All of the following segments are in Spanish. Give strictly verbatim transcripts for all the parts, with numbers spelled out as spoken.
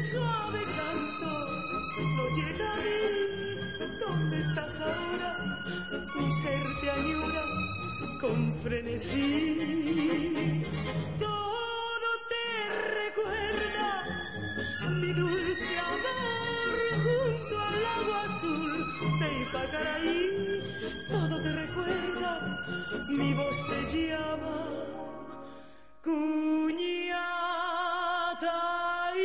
suave canto no llega a mí. ¿Dónde estás ahora? Mi ser te añora con frenesí. Todo te recuerda mi dulce amor junto al lago azul de Ipacaraí. Todo te recuerda, mi voz te llama, Cuñataí.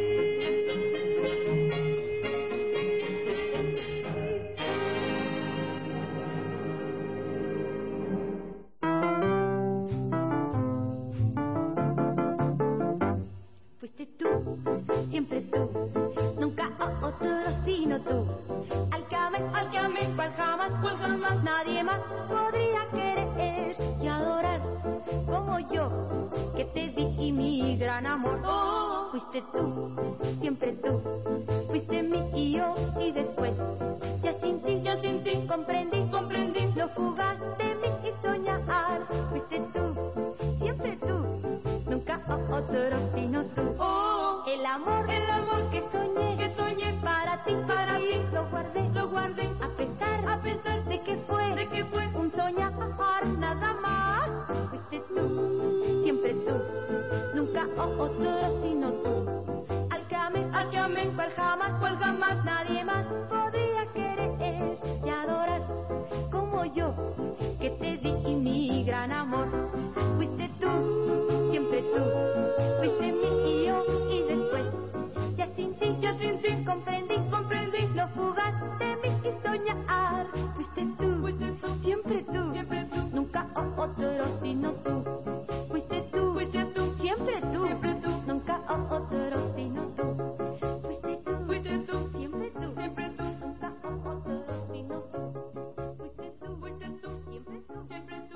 Fuiste tú, siempre tú, nunca otro sino tú. Al que amé, al que amé, cual jamás, cual jamás nadie más podría querer y adorar como yo, que te di mi gran amor. Oh, fuiste tú, siempre tú, fuiste mi y yo y después ya sin ti, ya sin ti comprendí, comprendí lo fugaz de mí y soñar. Fuiste tú, siempre tú, nunca otro sino tú. Oh, el amor, el amor que soñé, que soñé para ti, para ti, lo guardé, lo guardé, a pesar, a pesar de que fue, de que fue un soñar nada más. Fuiste tú, siempre tú, nunca otro sino tú. Al que amé, al que amé, cual jamás, cual jamás nadie más podría querer y adorar como yo, que te di mi gran amor. Fuiste tú, siempre tú, fuiste mi y yo y después ya sin ti, ya sin ti comprendí, comprendí lo fugaz de mí y soñar. Fuiste tú, fuiste tú, siempre tú, siempre tú, nunca otro sino tú. Fuiste tú, fuiste tú, siempre tú, siempre tú, nunca otro sino tú. Fuiste tú, fuiste tú, siempre tú, siempre tú, nunca otro sino tú. Fuiste tú, fuiste tú, siempre tú, siempre tú.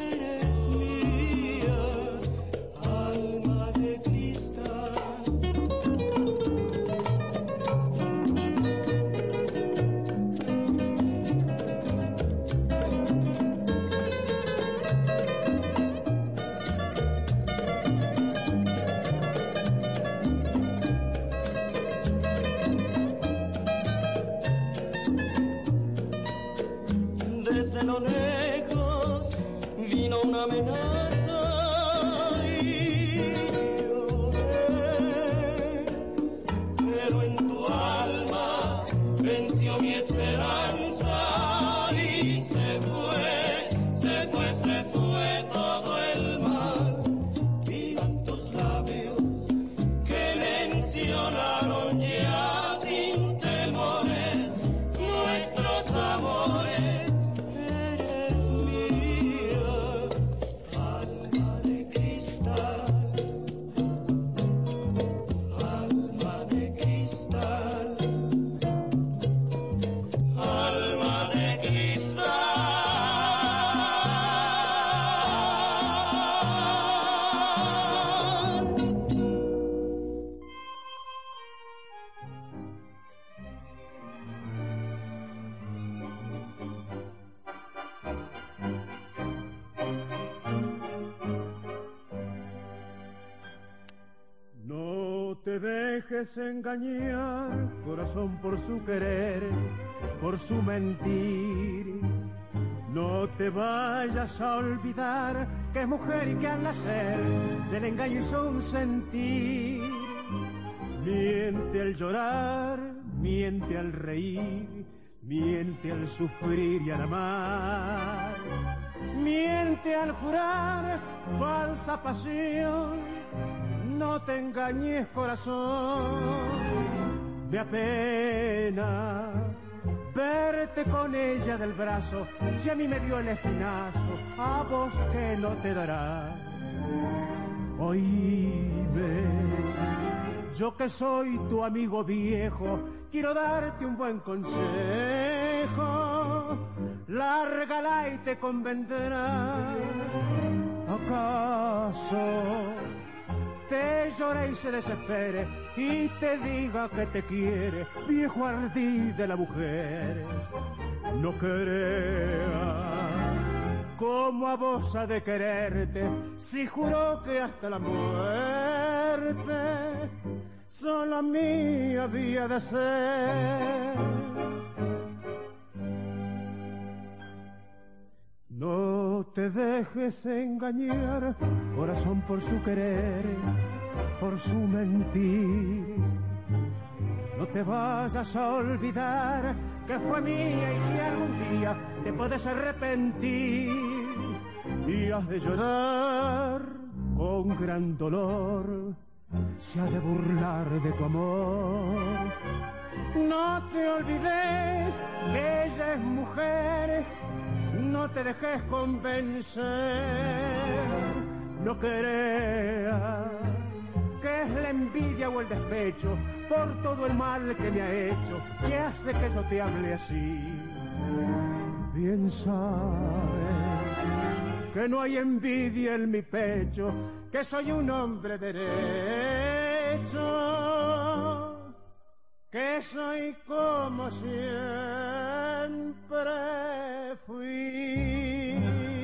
Alma de cristal. te dejes engañar, corazón, por su querer, por su mentir. No te vayas a olvidar que es mujer y que al nacer del engaño hizo un sentir. Miente al llorar, miente al reír, miente al sufrir y al amar. Miente al jurar falsa pasión, no te engañes, corazón. Me apena verte con ella del brazo, si a mí me dio el espinazo, a vos que no te dará. Oíme, yo que soy tu amigo viejo, quiero darte un buen consejo. Lárgala y te convendrá. ¿Acaso te llore y se desespere y te diga que te quiere, viejo ardid de la mujer? No creas como a vos ha de quererte, si juró que hasta la muerte solo mía había de ser. No te dejes engañar, corazón, por su querer, por su mentir. No te vayas a olvidar que fue mía y que algún día te puedes arrepentir y has de llorar con gran dolor, se ha de burlar de tu amor. No te olvides que ella es mujer, no te dejes convencer, no creas que es la envidia o el despecho por todo el mal que me ha hecho que hace que yo te hable así. Bien sabes que no hay envidia en mi pecho, que soy un hombre derecho, que soy como siempre fui.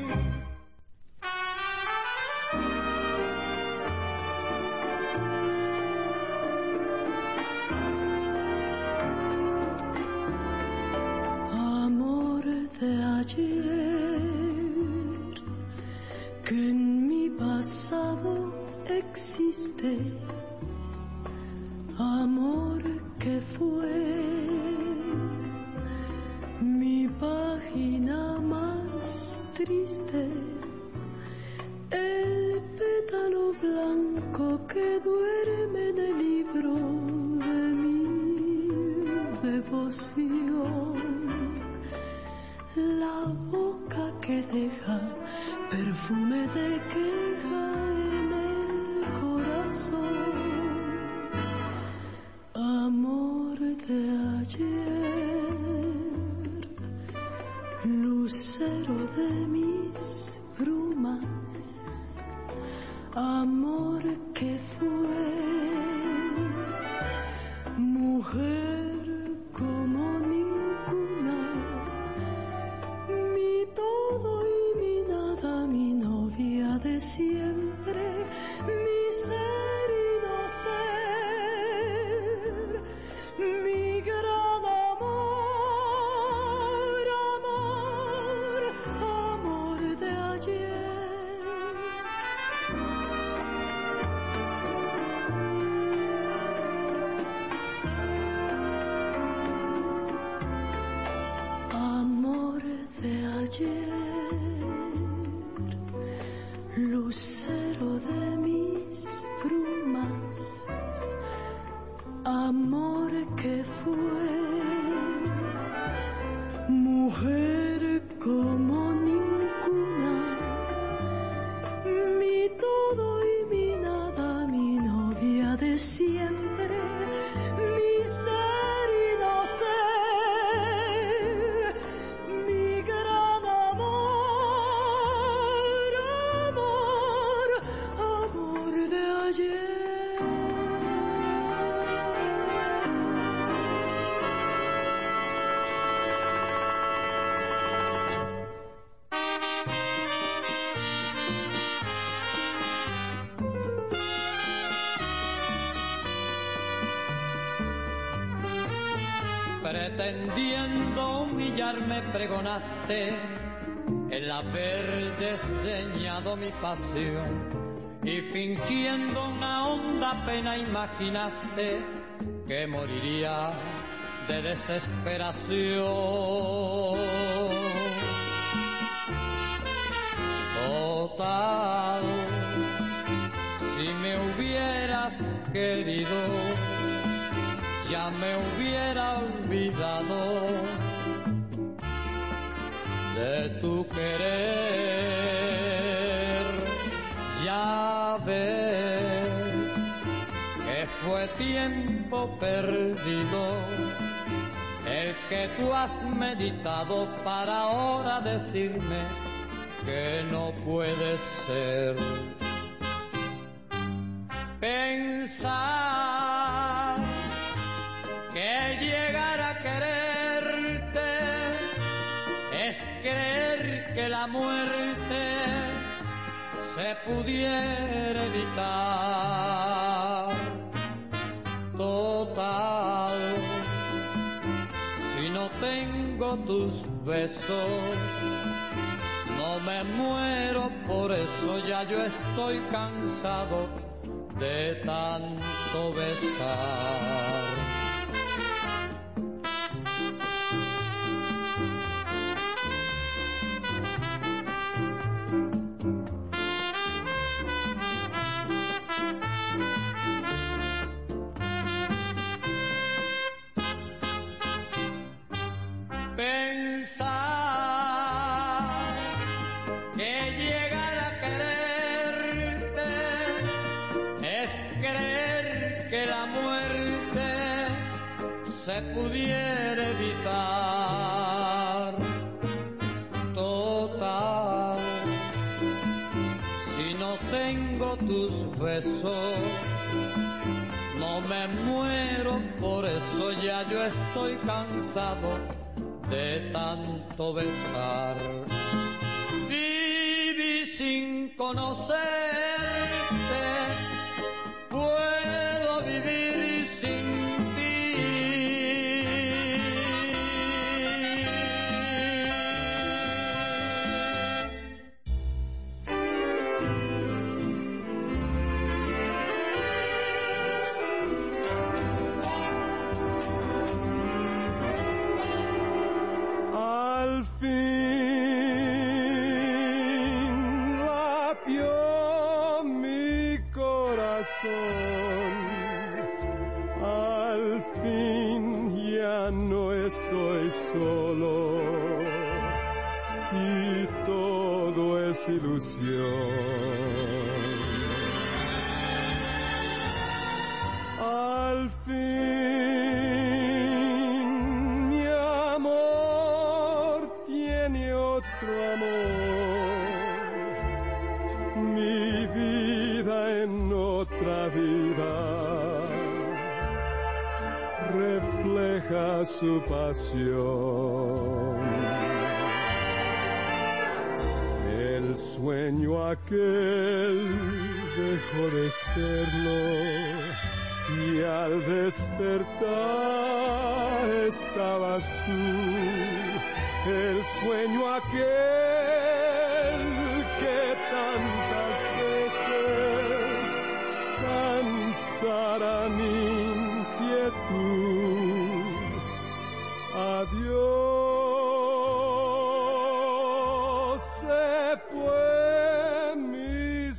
Amor de ayer, que en mi pasado existe, amor que fue mi página más triste, el pétalo blanco que duerme en el libro de mi devoción, la boca que deja perfume de queja en el corazón. Amor de ayer, lucero de mis brumas, amor que fue mujer como ninguna, mi todo y mi nada, mi novia de siempre, mi ser y no ser, mi gran amor, amor, amor de ayer. Amor de ayer, lucero de mis brumas, amor que fue mujer como ninguna, mi todo y mi nada, mi novia de siempre, mi ser y no ser, mi gran amor, amor, amor de ayer. pretendiendo humillarme pregonaste el haber desdeñado mi pasión y fingiendo una honda pena imaginaste que moriría de desesperación. Total, si me hubieras querido, ya me hubiera olvidado de tu querer. Ya ves que fue tiempo perdido el que tú has meditado para ahora decirme que no puede ser. Pensar que llegar a quererte es creer que la muerte se pudiera evitar. Total, si no tengo tus besos, no me muero, por eso ya yo estoy cansado de tanto besar. Pensar que llegar a quererte es creer que la muerte se pudiera evitar. Total, si no tengo tus besos, no me muero, por eso ya yo estoy cansado de tanto besar. Viví sin conocerte, puedo vivir sin ti. Al fin latió mi corazón, al fin ya no estoy solo y todo es ilusión. Al fin mi amor tiene otro amor, mi vida en otra vida refleja su pasión. El sueño aquel dejó de serlo y al despertar estabas tú. El sueño aquel que tantas veces cansara mi inquietud. Adiós, se fue mi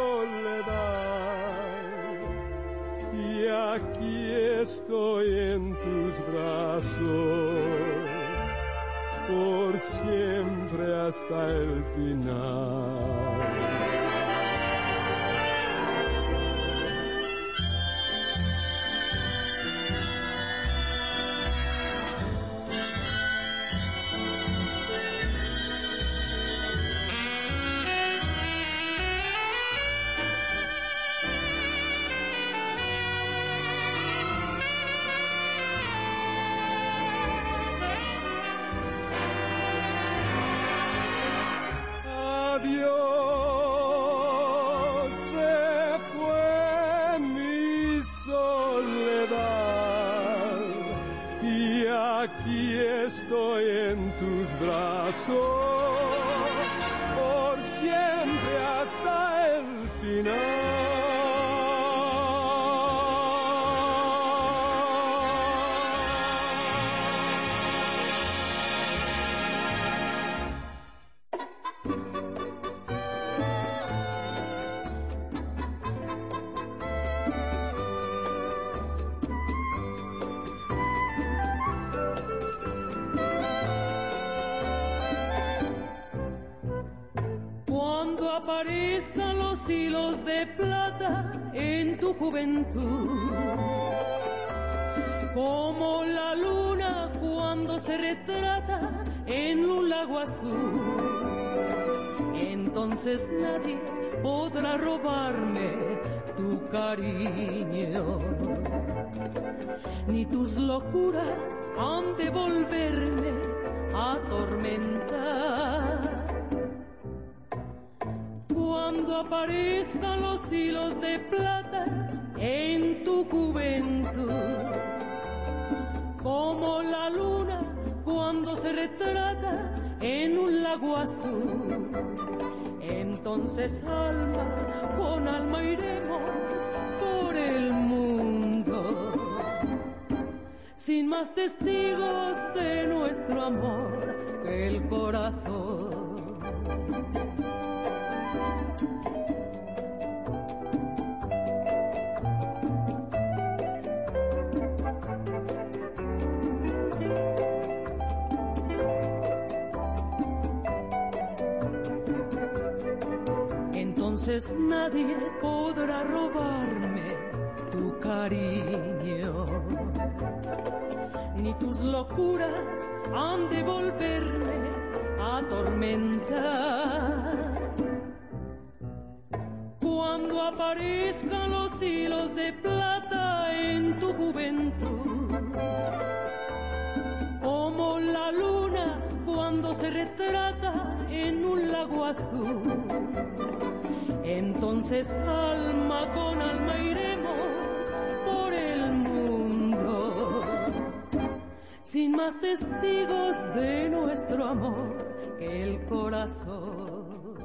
soledad y aquí estoy en tus brazos por siempre hasta el final. Adiós, aquí estoy en tus brazos, por siempre hasta el final. Aparezcan los hilos de plata en tu juventud, como la luna cuando se retrata en un lago azul. Entonces nadie podrá robarme tu cariño, ni tus locuras han de volverme a atormentar. Cuando aparezcan los hilos de plata en tu juventud, como la luna cuando se retrata en un lago azul, entonces alma con alma iremos por el mundo, sin más testigos de nuestro amor que el corazón. Entonces nadie podrá robarme tu cariño, ni tus locuras han de volverme a atormentar. Cuando aparezcan los hilos de plata en tu juventud, como la luna cuando se retrata en un lago azul, entonces alma con alma iremos por el mundo, sin más testigos de nuestro amor que el corazón,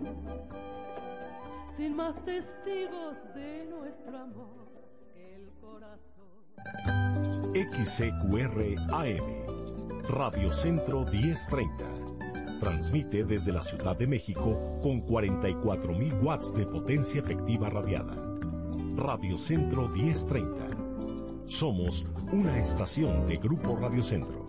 sin más testigos de nuestro amor que el corazón. X C Q R A M, Radio Centro diez treinta. Transmite desde la Ciudad de México con cuarenta y cuatro mil watts de potencia efectiva radiada. Radio Centro diez treinta. Somos una estación de Grupo Radio Centro.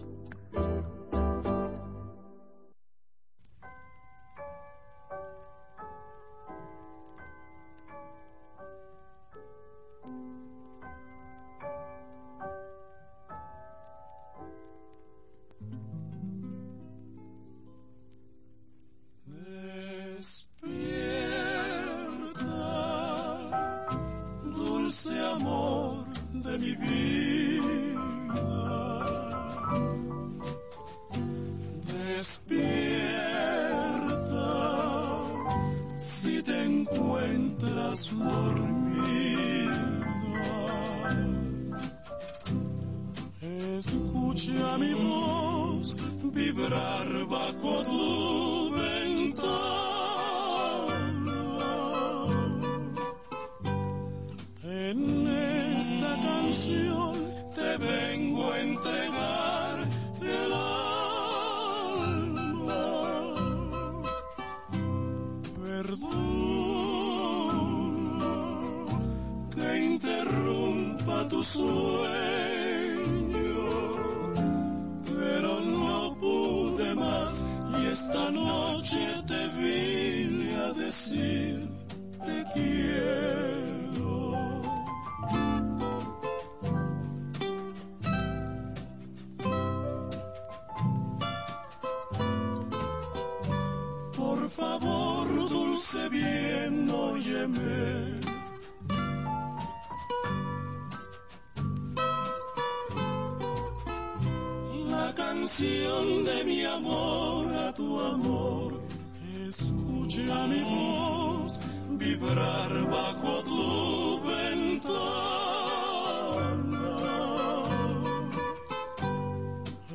Canción de mi amor a tu amor, escucha mi voz vibrar bajo tu ventana.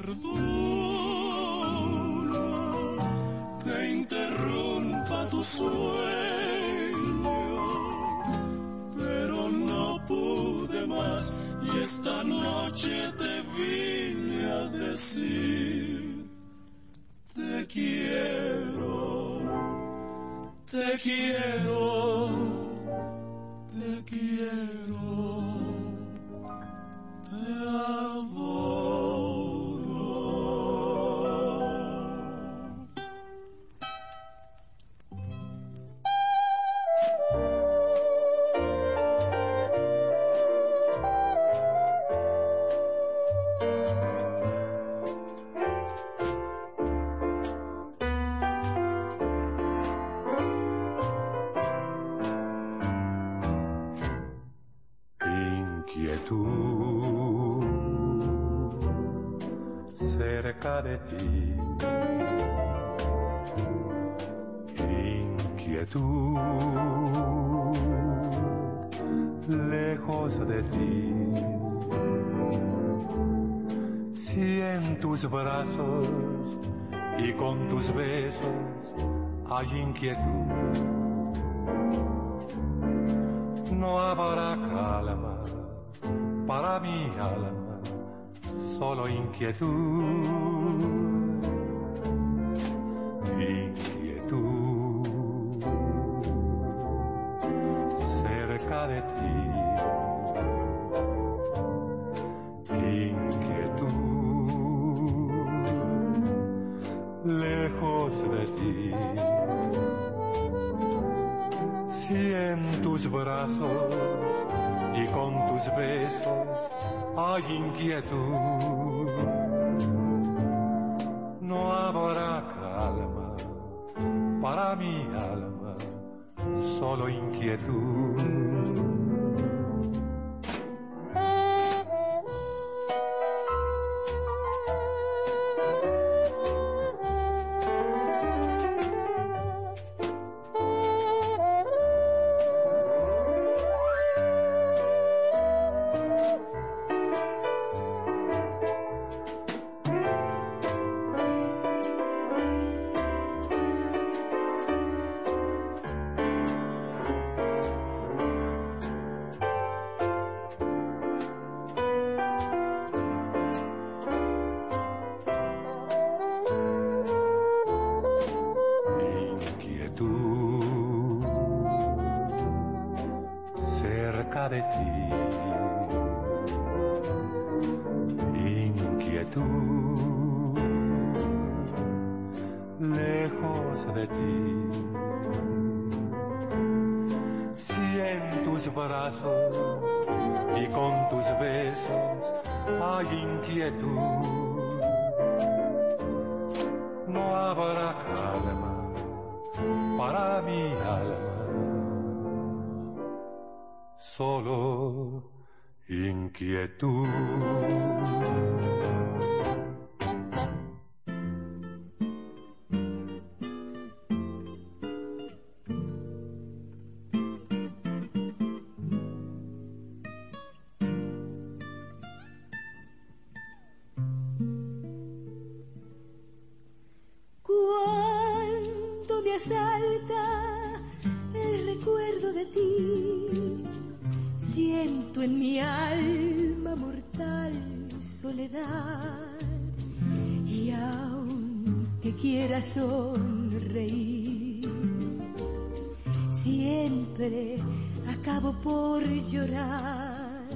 Perdona que interrumpa tu sueño, pero no pude más y esta noche te vine a decir: te quiero, te quiero, te quiero, te adoro. Cerca de ti, inquietud, lejos de ti, si en tus brazos y con tus besos hay inquietud, no habrá calma para mi alma, solo inquietud, inquietud, cerca de ti, inquietud, lejos de ti, si en tus brazos y con tus besos hay inquietud, no habrá calma para mi alma, solo inquietud. De ti, inquietud, lejos de ti, si en tus brazos y con tus besos hay inquietud, no habrá calma para mi alma, solo inquietud. Cuando me asalta el recuerdo de ti, siento en mi alma mortal soledad, y aunque quiera sonreír, siempre acabo por llorar.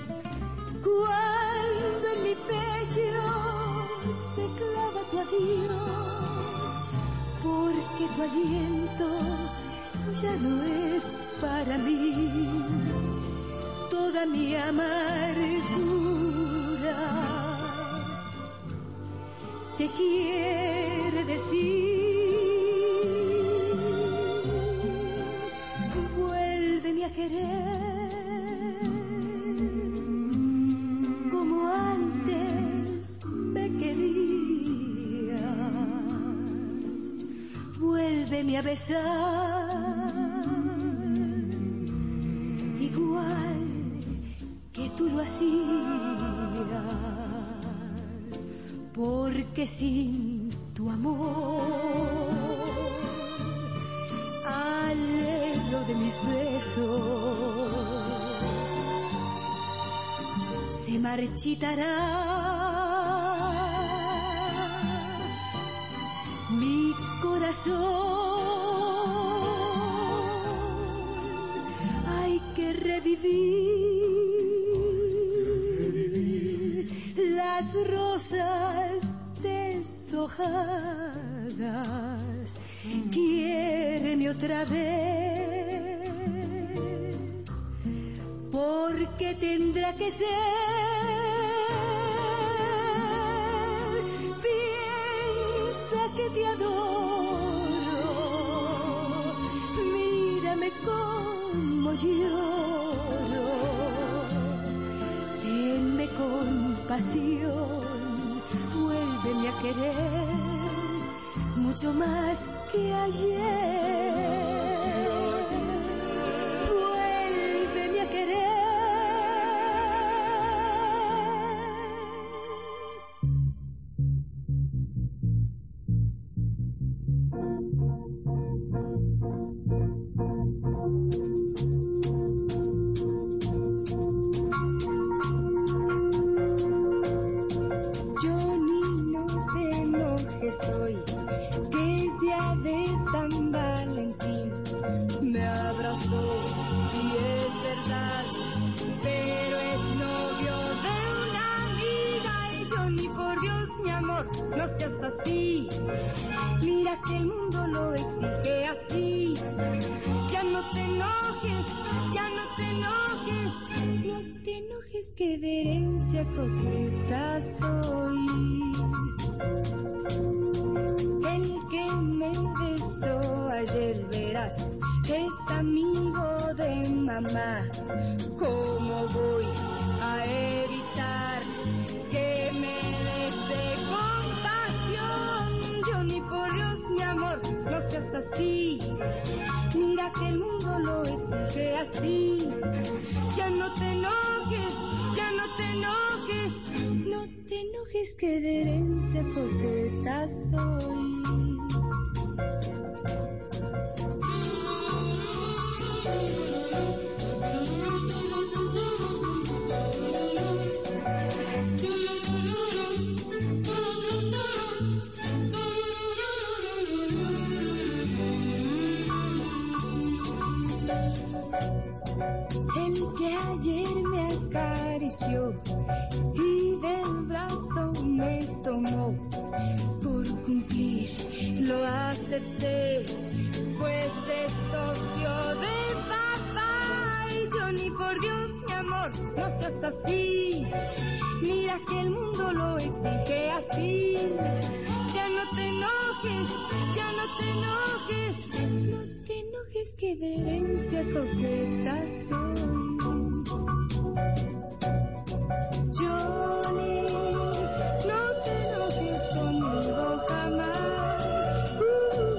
Cuando en mi pecho se clava tu adiós, porque tu aliento ya no es para mí, toda mi amargura te quiere decir: vuélveme a querer como antes me querías, vuélveme a besar igual que tú lo hacías, porque sin tu amor alero de mis besos se marchitará mi corazón. Hay que revivir las rosas deshojadas. Quiéreme otra vez, porque tendrá que ser. Piensa que te adoro, mírame como lloro, tenme compasión, vuélveme a querer mucho más que ayer, vuélveme a querer. No seas así, mira que el mundo lo exige así. Ya no te enojes, ya no te enojes, no te enojes que de herencia coqueta soy. El que me besó ayer verás es amigo de mamá. ¿Cómo voy a evitar que me bese compasión? Yo ni por Dios, mi amor, no seas así. Mira que el mundo lo exige así. Ya no te enojes, ya no te enojes, no te enojes que de herencia coqueta soy. El que ayer me acarició y del brazo me tomó, por cumplir lo acepté, pues es socio de papá. Y yo ni por Dios, mi amor, no seas así. Mira que el mundo lo exige así. Ya no te enojes, ya no te enojes, no te enojes que de herencia coqueta soy. Johnny, no te enojes conmigo jamás. Uh,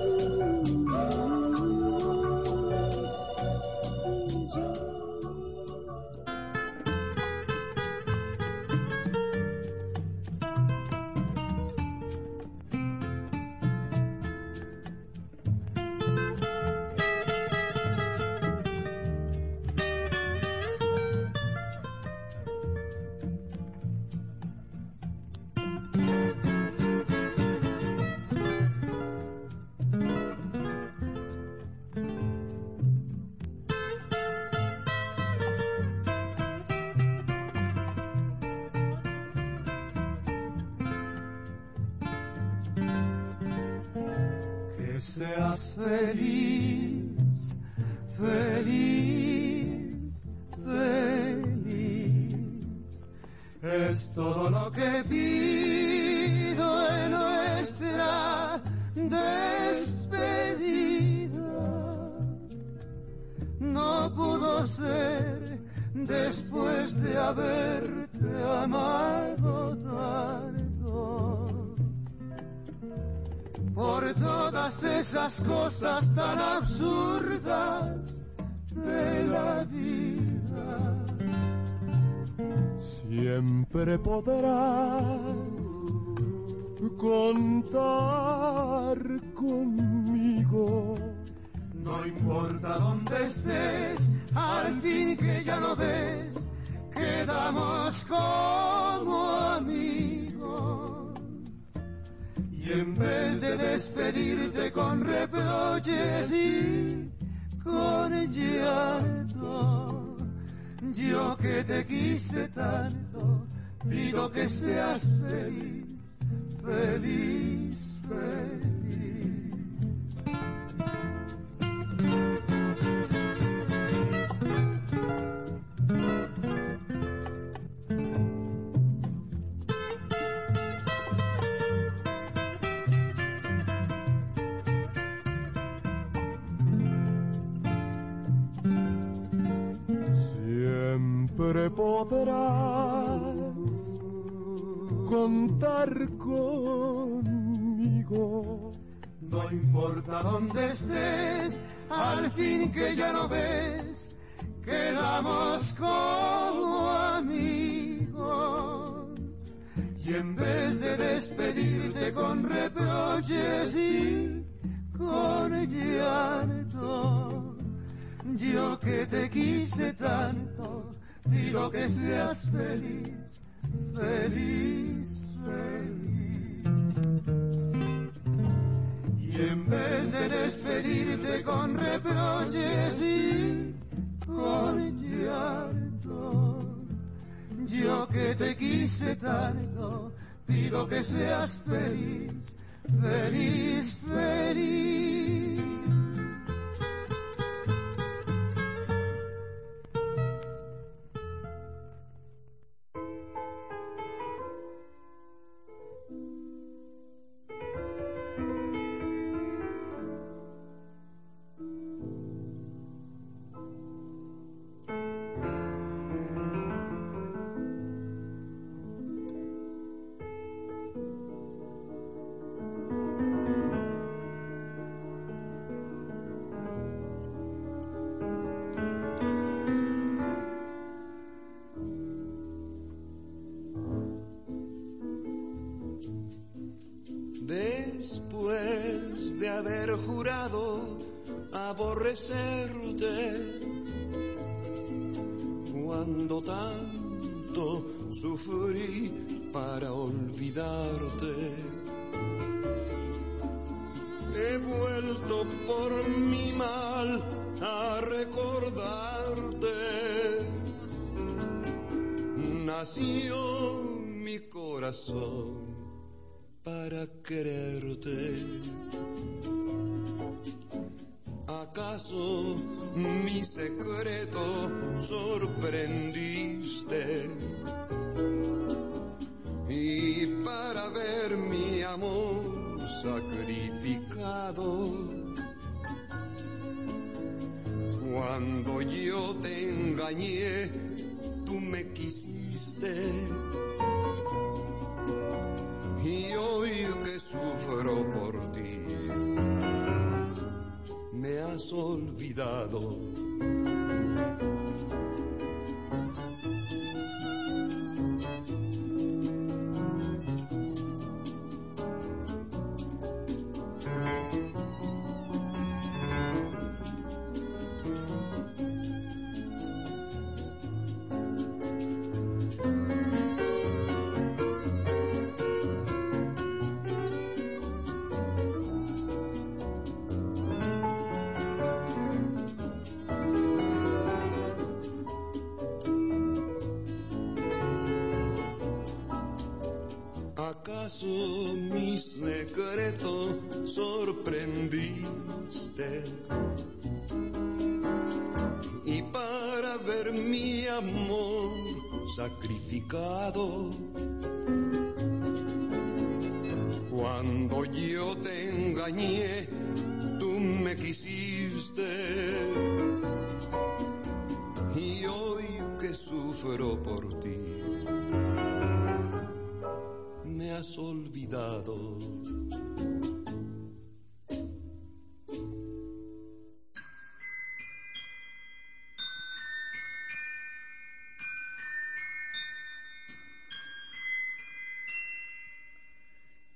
seas feliz, feliz, feliz. Es todo lo que pido en nuestra despedida. No pudo ser después de haberte amado tanto. Por todas esas cosas tan absurdas de la vida, siempre podrás contar conmigo. No importa dónde estés, al fin que ya lo ves, quedamos como amigos. Y en vez de despedirte con reproches y con llanto, yo que te quise tanto, pido que seas feliz, feliz, feliz. Siempre podrás contar conmigo. No importa dónde estés, al fin que ya lo ves, quedamos como amigos. Y en vez de despedirte con reproches y con llanto, yo que te quise tanto, pido que seas feliz, feliz, feliz. Y en vez de despedirte con reproches y con llanto, yo que te quise tanto, pido que seas feliz, feliz, feliz. Después de haber jurado aborrecerte, cuando tanto sufrí para olvidarte, he vuelto por mi mal a recordarte. Nació mi corazón para quererte. ¿Acaso mi secreto sorprendiste? Y para ver mi amor sacrificado, cuando yo te engañé, tú me quisiste. Y hoy que sufro por ti, me has olvidado. ¿Acaso mi secreto sorprendiste? Y para ver mi amor sacrificado, cuando yo te engañé, tú me quisiste. Y hoy que sufro por ti, me has olvidado.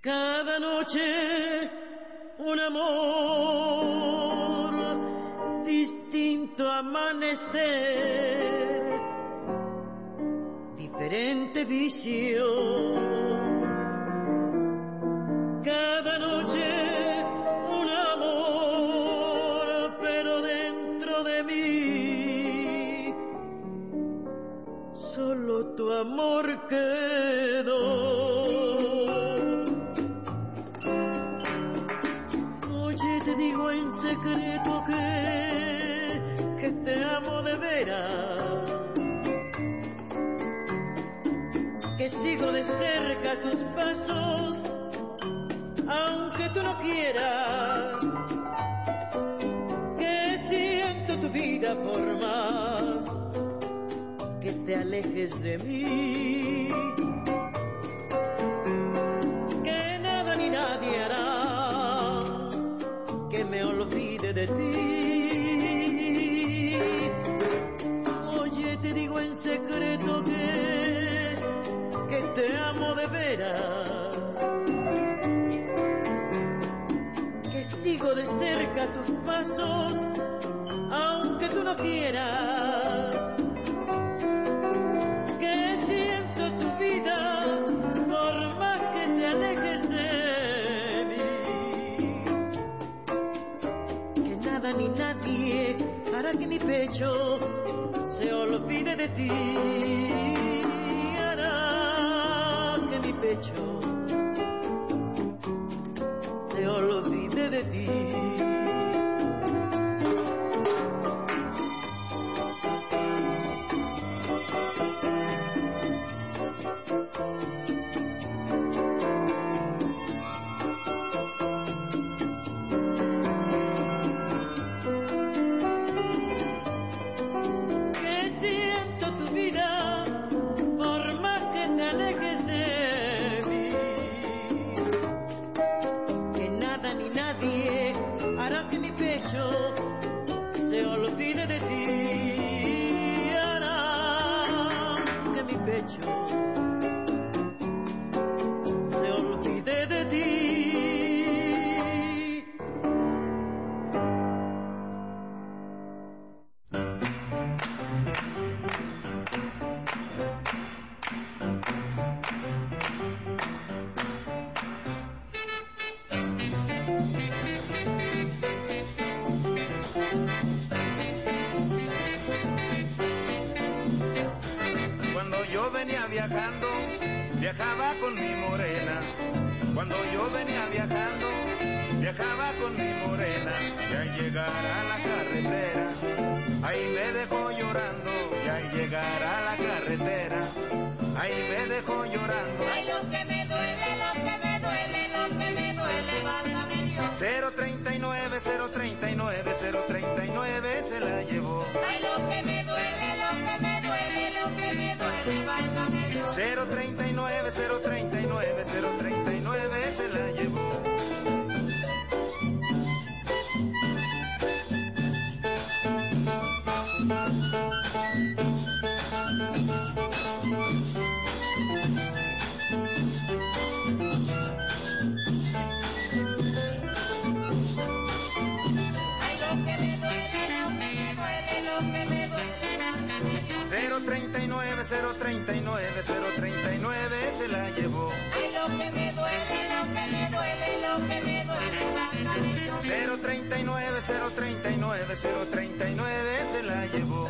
Cada noche un amor, distinto amanecer, diferente vicio. Cada noche un amor, pero dentro de mí solo tu amor quedó. Oye, te digo en secreto que, que te amo de veras, que sigo de cerca tus pasos, aunque tú no quieras, que siento tu vida por más que te alejes de mí, que nada ni nadie hará que me olvide de ti. Oye, te digo en secreto que, que te amo de veras, sigo de cerca tus pasos, aunque tú no quieras, que siento tu vida por más que te alejes de mí, que nada ni nadie hará que mi pecho se olvide de ti, hará que mi pecho se olvide de ti. Que siento tu vida por más que te alejes de mí, que nada ni nadie hará que mi pecho se olvide de ti, hará que mi pecho se olvide de ti. Viajando, viajaba con mi morena. Cuando yo venía viajando, viajaba con mi morena. Y al llegar a la carretera, ahí me dejó llorando. Y al llegar a la carretera, ahí me dejó llorando. Ay, lo que me duele, lo que me duele, lo que me duele, válgame Dios. cero treinta y nueve, cero treinta y nueve, cero treinta y nueve se la llevó. Ay, lo que me duele, lo que me duele, lo que me duele, válgame Dios. cero treinta y nueve, cero treinta y nueve, cero treinta y nueve se la llevó. cero treinta y nueve, cero treinta y nueve, cero treinta y nueve se la llevó. Ay, lo que me duele, lo que me duele, lo que me duele, válgame Dios. cero treinta y nueve, cero treinta y nueve, cero treinta y nueve se la llevó.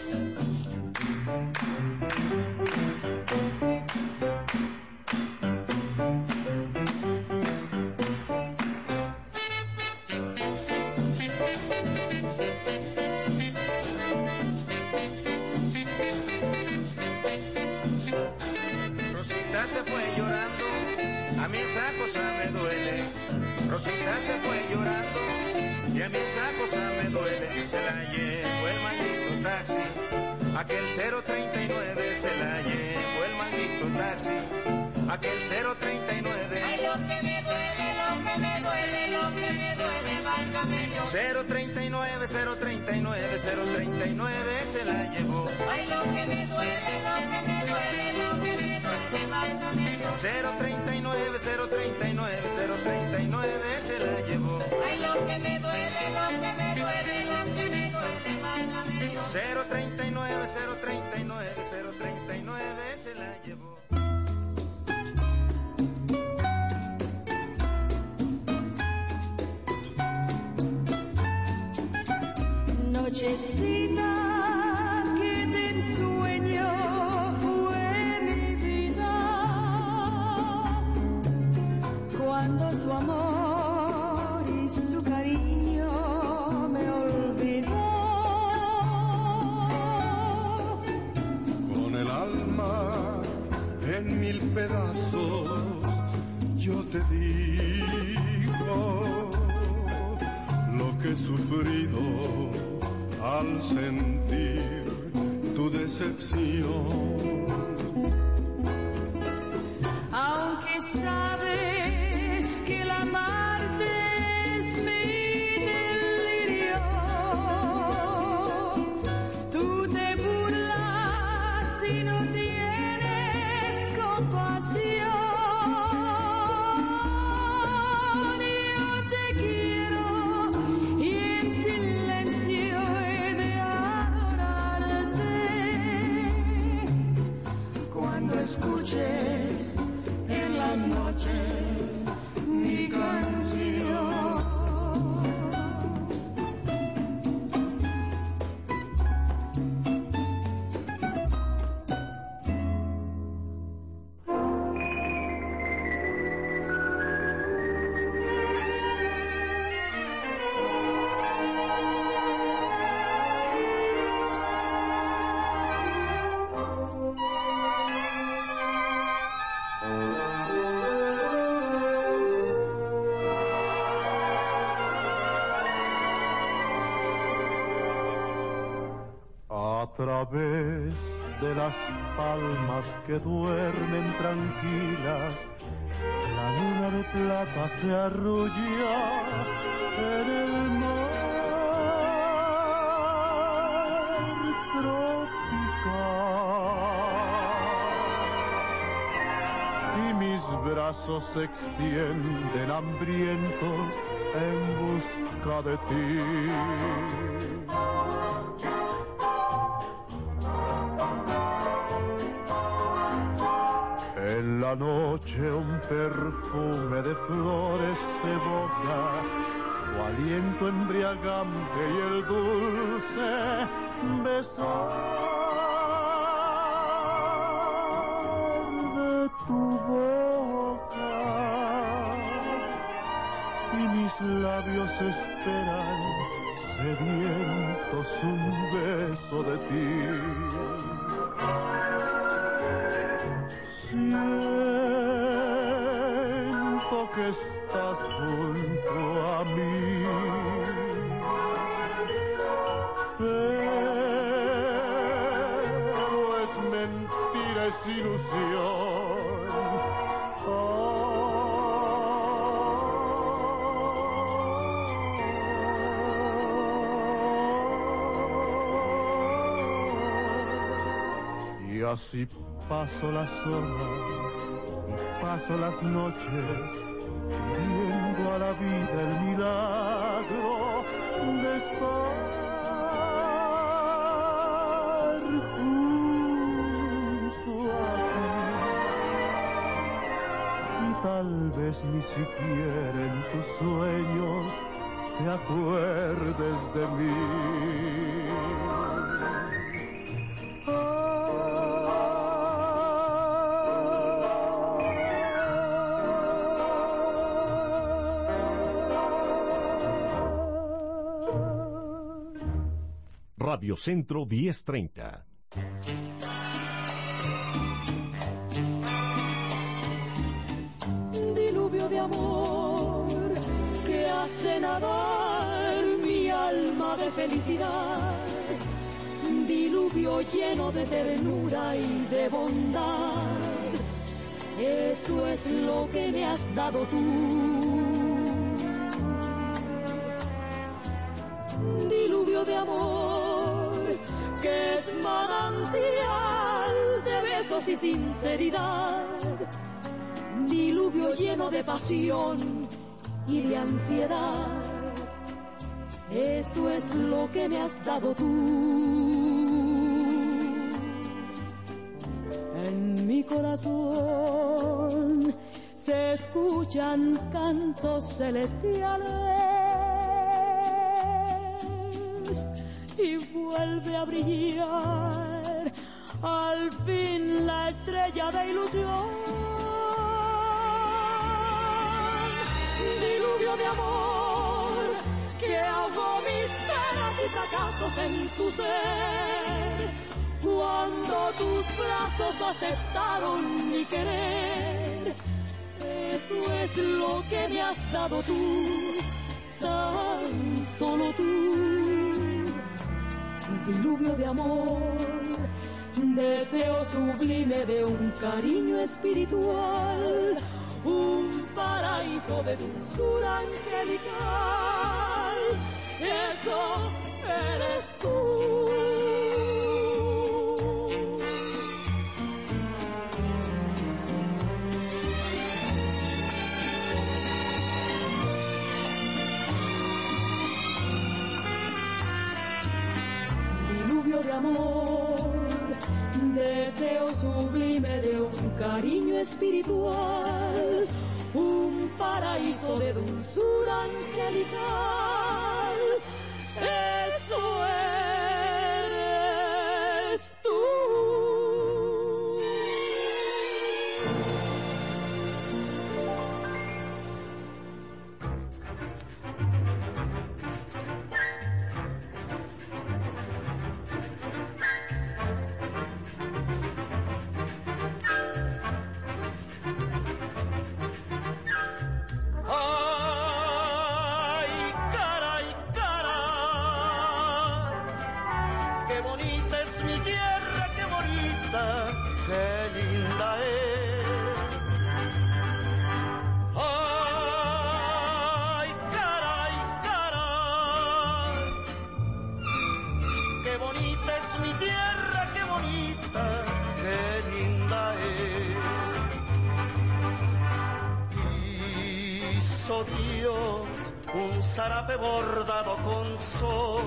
Rosita se fue llorando, a mí esa cosa me duele. Rosita se fue llorando y a mí esa cosa me duele. Se la llevó el maldito taxi, aquel cero treinta y nueve. Se la llevó el maldito taxi, aquel cero treinta y nueve. Ay, lo que me duele, lo que me duele, lo que me duele, válgame Dios. cero treinta y nueve, cero treinta y nueve, cero treinta y nueve se la llevó. Ay, lo que me duele, lo que me duele, lo que me duele, válgame Dios. cero treinta y nueve, cero treinta y nueve, cero treinta y nueve se la llevó. Ay, lo que me duele, lo que me duele, lo que me duele, válgame Dios. cero treinta y nueve, cero treinta y nueve, cero treinta y nueve se la llevó. Nochecita que de ensueño fue mi vida, cuando su amor y su cariño me olvidó. Con el alma en mil pedazos yo te digo lo que he sufrido al sentir tu decepción. Aunque sabes que el amarte es mi delirio, tú te burlas y no tienes compasión. Yo te quiero y en silencio he de adorarte. Cuando escuches en las noches mi canción. A través de las palmas que duermen tranquilas, la luna de plata se arrulla en el mar tropical. Y mis brazos se extienden hambrientos en busca de ti. En la noche un perfume de flores se evoca, tu aliento embriagante y el dulce besar de tu boca. Y mis labios esperan sedientos un beso de ti. Siento que estás junto a mí, pero es mentira, es ilusión. Oh. Y así paso las horas y paso las noches viendo a la vida el milagro de estar junto a ti. Y tal vez ni siquiera en tus sueños te acuerdes de mí. Radio Centro diez treinta. Diluvio de amor que hace nadar mi alma de felicidad, diluvio lleno de ternura y de bondad, eso es lo que me has dado tú. Diluvio de amor que es manantial de besos y sinceridad, diluvio lleno de pasión y de ansiedad. Eso es lo que me has dado tú. En mi corazón se escuchan cantos celestiales y vuelve a brillar al fin la estrella de ilusión. Diluvio de amor que ahogó mis penas y fracasos en tu ser, cuando tus brazos aceptaron mi querer. Eso es lo que me has dado tú, tan solo tú. Diluvio de amor, deseo sublime de un cariño espiritual, un paraíso de dulzura angelical. Eso eres tú. Diluvio de amor, deseo sublime de un cariño espiritual, un paraíso de dulzura angelical. Eso eres tú. Dios un zarape bordado con sol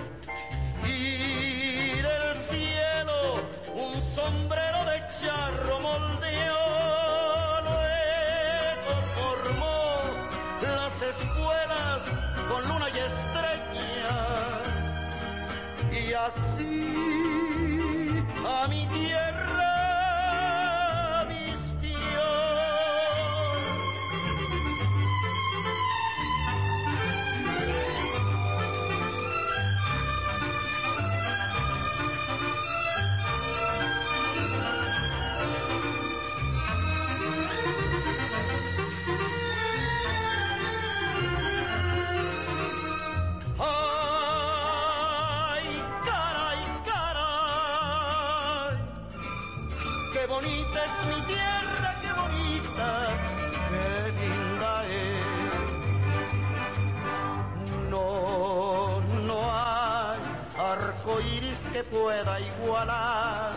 y del cielo un sombrero de charro moldeó, luego formó las espuelas con luna y estrella y así a mi tierra bonita es mi tierra, qué bonita, qué linda es. No, no hay arco iris que pueda igualar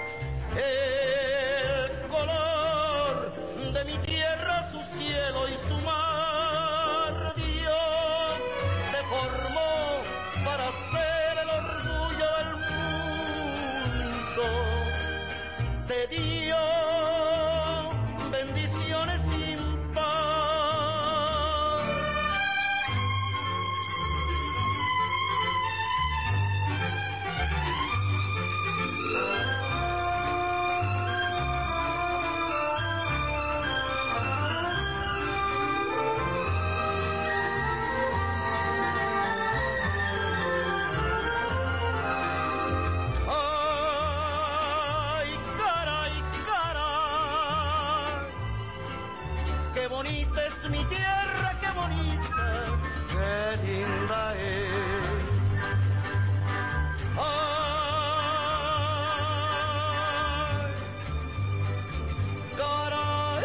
el color de mi tierra, su cielo y su mar. Dios te formó para ser el orgullo del mundo. Te dio bendiciones sin par. Bonita es mi tierra, qué bonita, qué linda es. Ay, caray.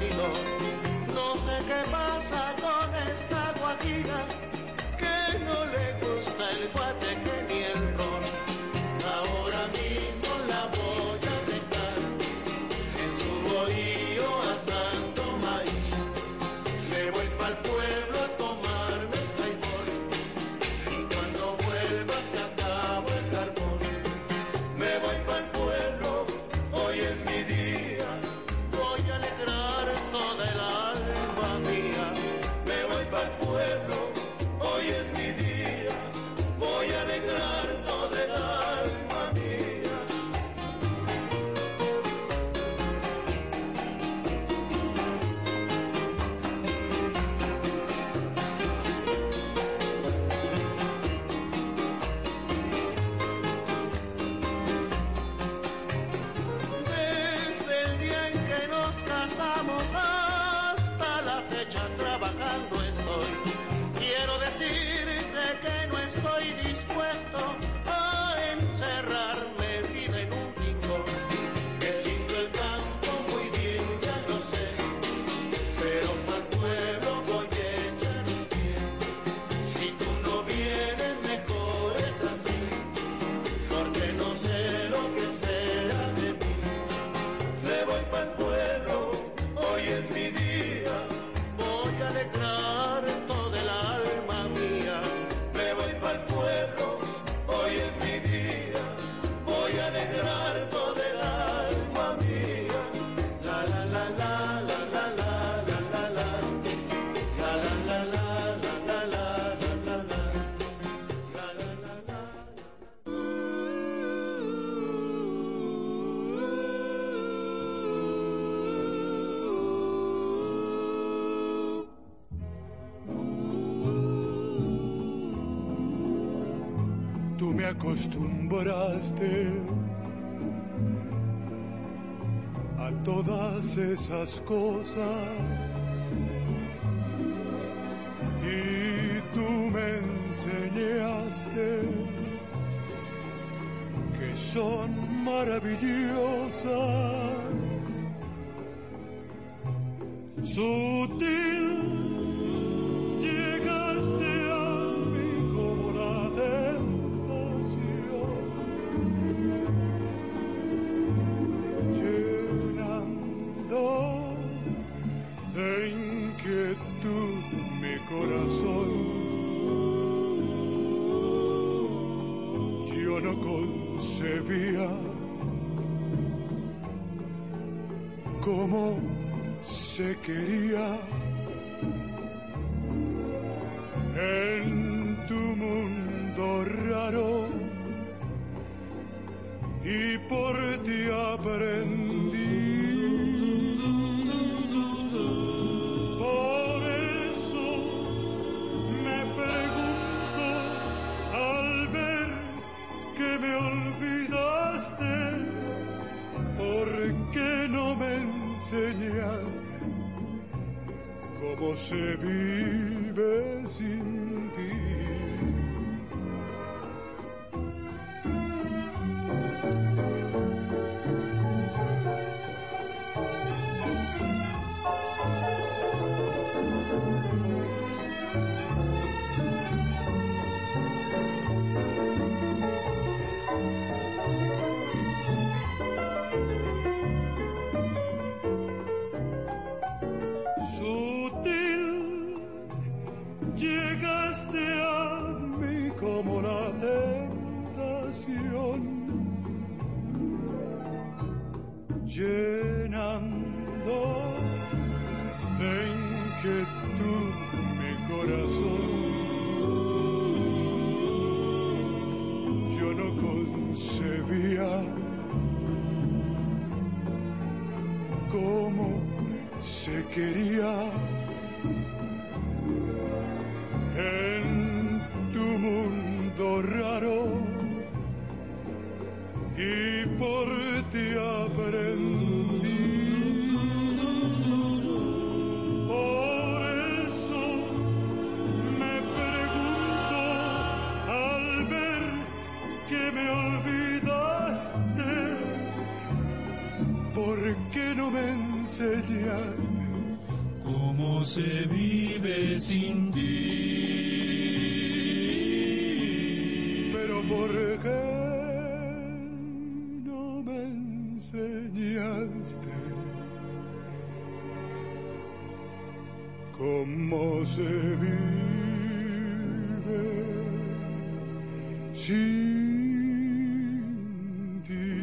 marido. No sé qué pasa con esta guajira, que no le gusta el guateque ni el ron. Ahora mismo la voy a dejar en su bohío asando maíz. Me voy pa'l pueblo a tomarme el jaibón, y cuando vuelva se acaba el carbón. Me voy pa'l pueblo, hoy es mi día, voy a alegrar toda el alma mía. Me voy pa'l pueblo, hoy es mi día, voy a alegrar toda el alma mía. Desde el día en que nos casamos hasta la fecha trabajando estoy. Quiero decirte que no estoy dispuesto a encerrarme vida en un rincón. Que lindo el campo, muy bien, ya lo sé, pero pa'l pueblo voy a echar un pie. Si tú no vienes, mejor es así, porque no sé lo que será de mí. Me voy pa'l pueblo, hoy es mi día, voy a alegrar toda el alma mía. Me voy pa'l pueblo, hoy es mi día, voy a alegrar toda el alma mía. La la la la la la la la la la la la la la la la la la la la. Tú me acostumbraste a todas esas cosas y tú me enseñaste que son maravillosas. Sutil llegaste a mí como la tentación, llenando de inquietud mi corazón. Yo no concebía cómo se quería en tu mundo raro, y por ti aprendí. Por eso me pregunto al ver que me olvidaste, ¿por qué no me enseñaste cómo se vive sin ti? Sutil llegaste a mí como la tentación, llenando de inquietud mi corazón. Yo no concebía cómo se quería en tu mundo raro, y por ti aprendí. Por eso me pregunto al ver que me olvidaste, ¿por qué no me enseñaste se vive sin ti. Pero ¿por qué no me enseñaste cómo se vive sin ti?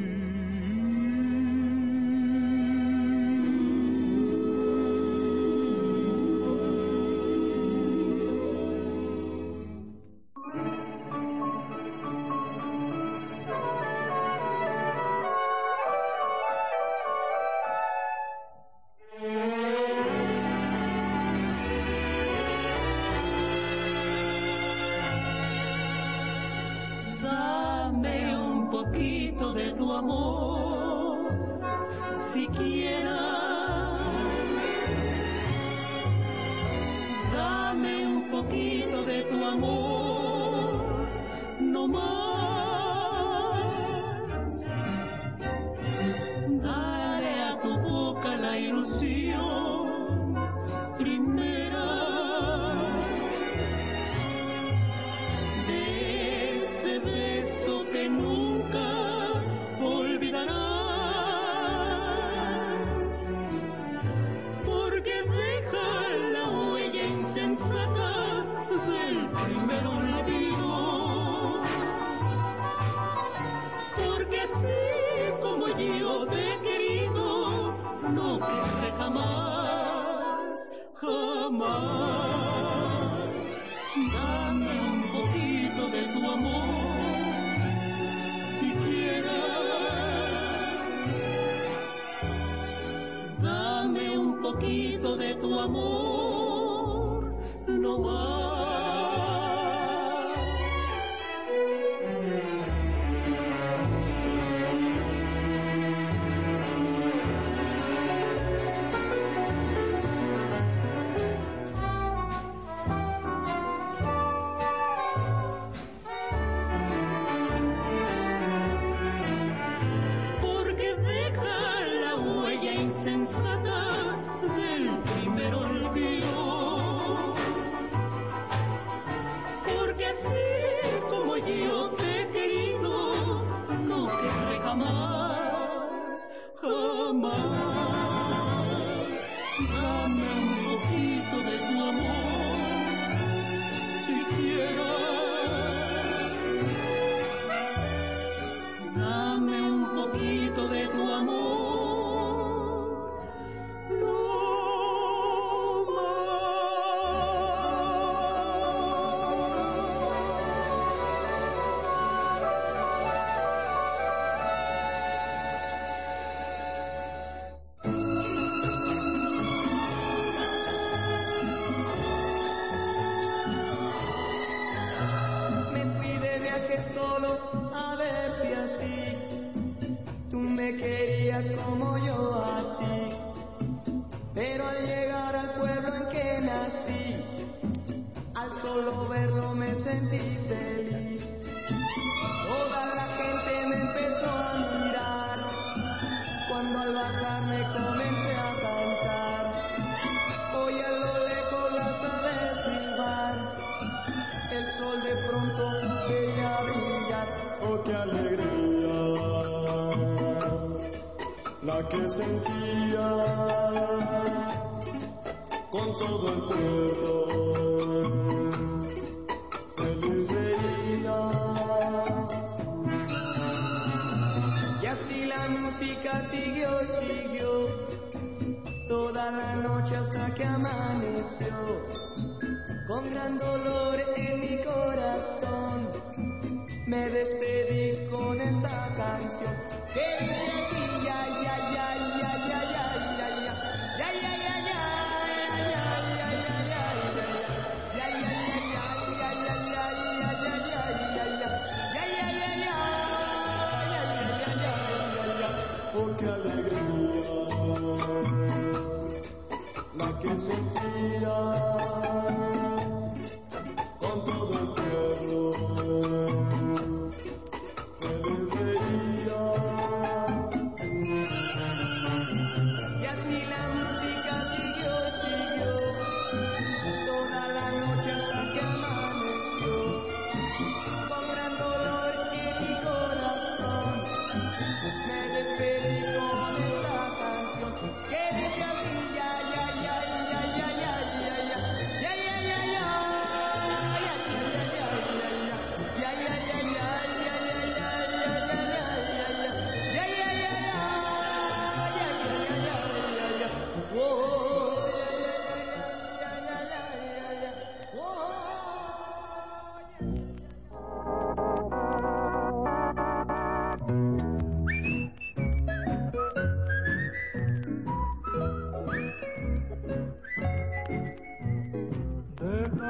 Que sentía con todo el cuerpo, feliz veía. Y así la música siguió y siguió toda la noche hasta que amaneció, con gran dolor en mi corazón. Me despedí con esta canción que dice así, ya, ya, ya, ya, ya, ya, ya, ya, ya, ya, oh qué alegría la que sentía con todo el pueblo. Y así la música siguió, siguió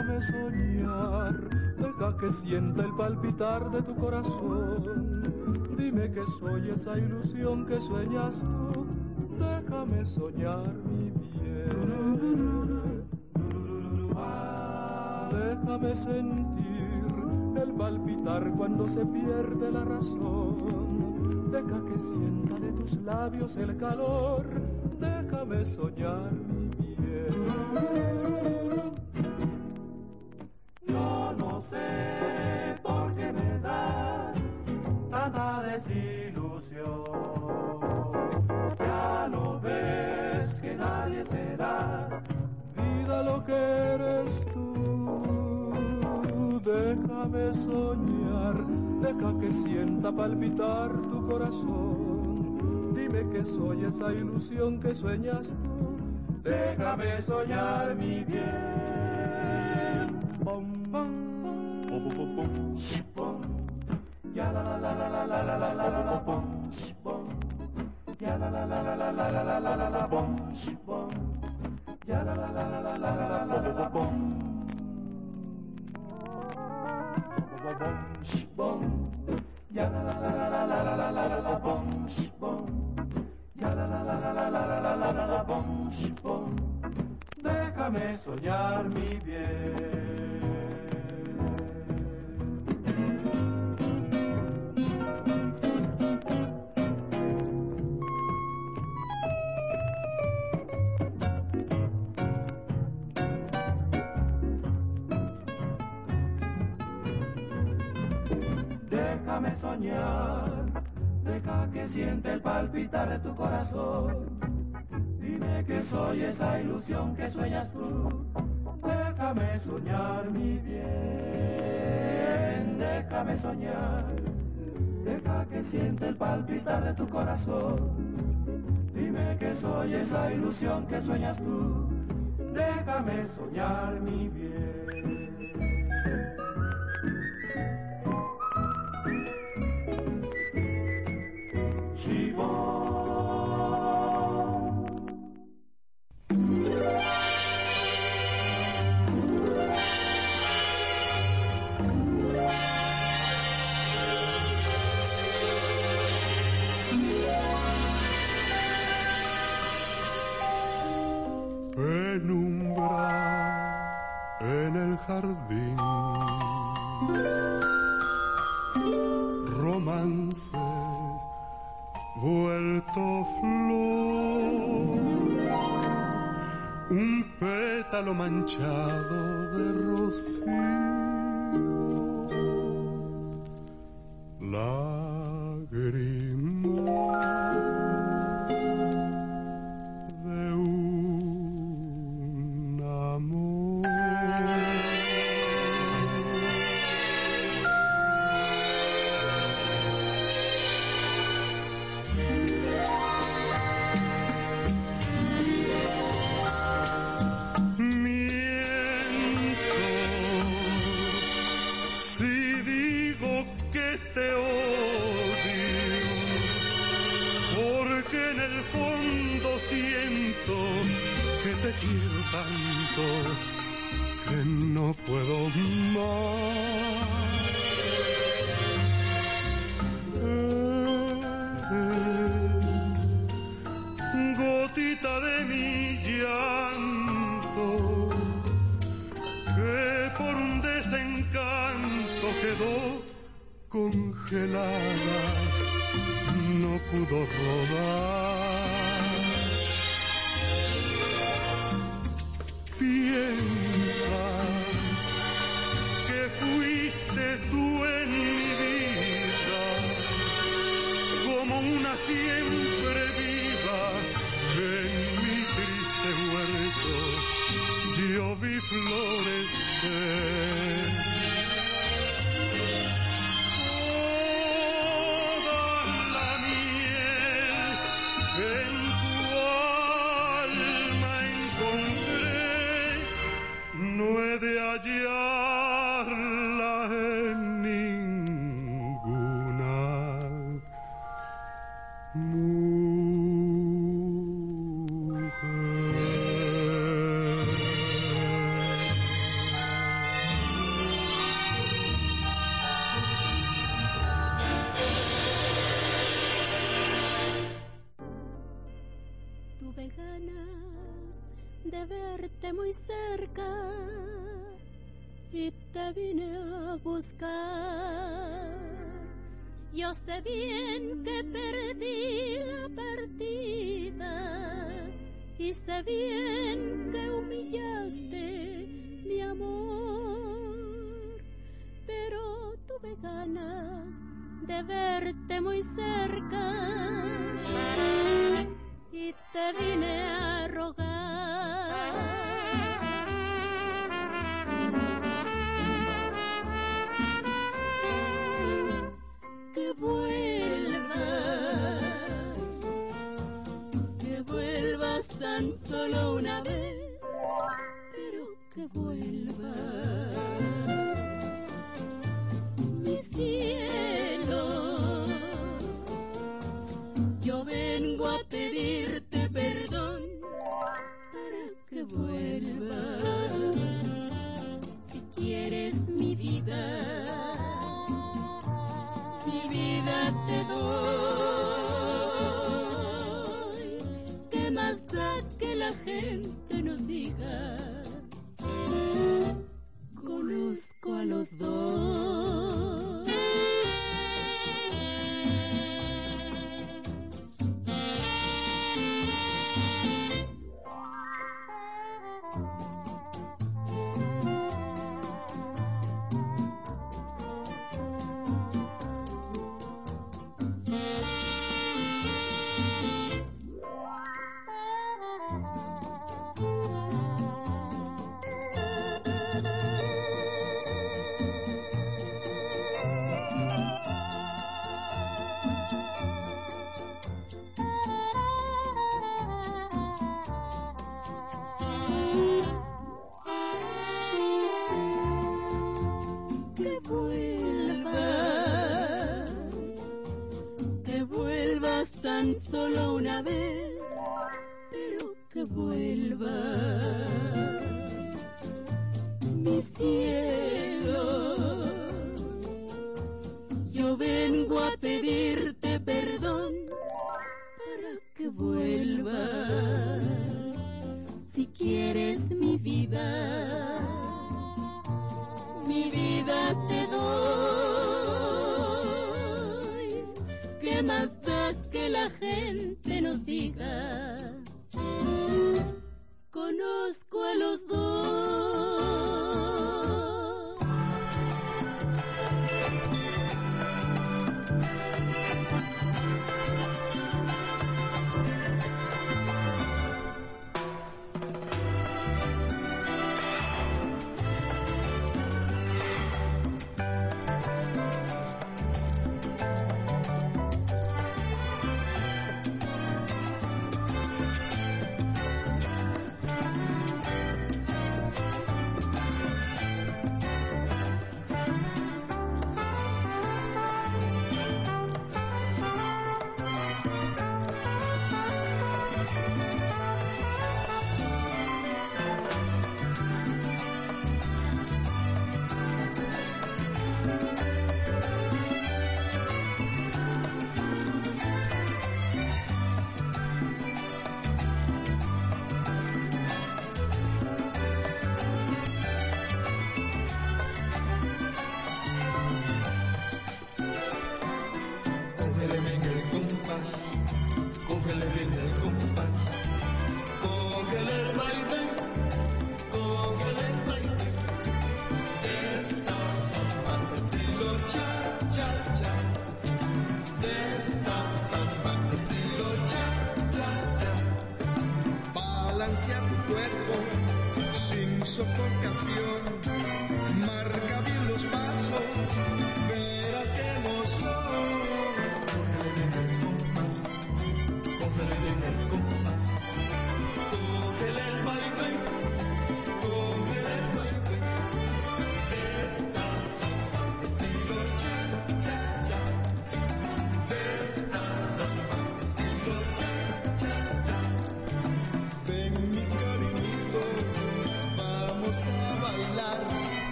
déjame soñar, deja que sienta el palpitar de tu corazón. Dime que soy esa ilusión que sueñas tú, déjame soñar mi bien. Déjame sentir el palpitar cuando se pierde la razón. Deja que sienta de tus labios el calor, déjame soñar mi bien. Yo no sé por qué me das tanta desilusión. Ya no ves que nadie será vida lo que eres tú. Déjame soñar, deja que sienta palpitar tu corazón. Dime que soy esa ilusión que sueñas tú, déjame soñar mi bien. Pom, pom, pom, pom, pom, pom. Ya la la la la la la la la la la la pom, pom. Ya la la la la la la la la la la la pom, pom. Ya la la la la la la la la la la pom. Bom, ya la la la la la la la la la la bom, bom, ya la la la la la la la la la la la bom, bom. Déjame soñar mi bien. Déjame soñar, deja que siente el palpitar de tu corazón. Dime que soy esa ilusión que sueñas tú. Déjame soñar mi bien, déjame soñar. Deja que siente el palpitar de tu corazón. Dime que soy esa ilusión que sueñas tú. Déjame soñar mi bien. Penumbra en el jardín, romance vuelto flor, un pétalo manchado de rocío, lágrima de un amor. Miento si digo que te odio, porque en el fondo siento que te quiero tanto que no puedo más. Es gotita de mi llanto que por un desencanto quedó congelada, no pudo rodar. Piensa que fuiste tú en mi vida, como una siempre viva en mi triste huerto. Yo vi florecer toda la miel que en tu alma encontré. No he de hallarla en ninguna mujer. verte muy cerca y te vine a buscar. Yo sé bien que perdí la partida y sé bien que humillaste mi amor, pero tuve ganas de verte muy cerca y te vine a rogar. Que vuelvas, que vuelvas tan solo una vez, pero que vuelvas, mi cielo. Yo vengo a pedirte perdón para que vuelvas, si quieres mi vida. Mi vida te doy. ¿Qué más da que la gente nos diga? Conozco a los dos. Solo una vez, pero que vuelvas, mi cielo. Yo vengo a pedirte perdón para que vuelvas, si quieres mi vida, mi vida te doy. ¿Qué más da que la gente nos diga? Conozco a los dos.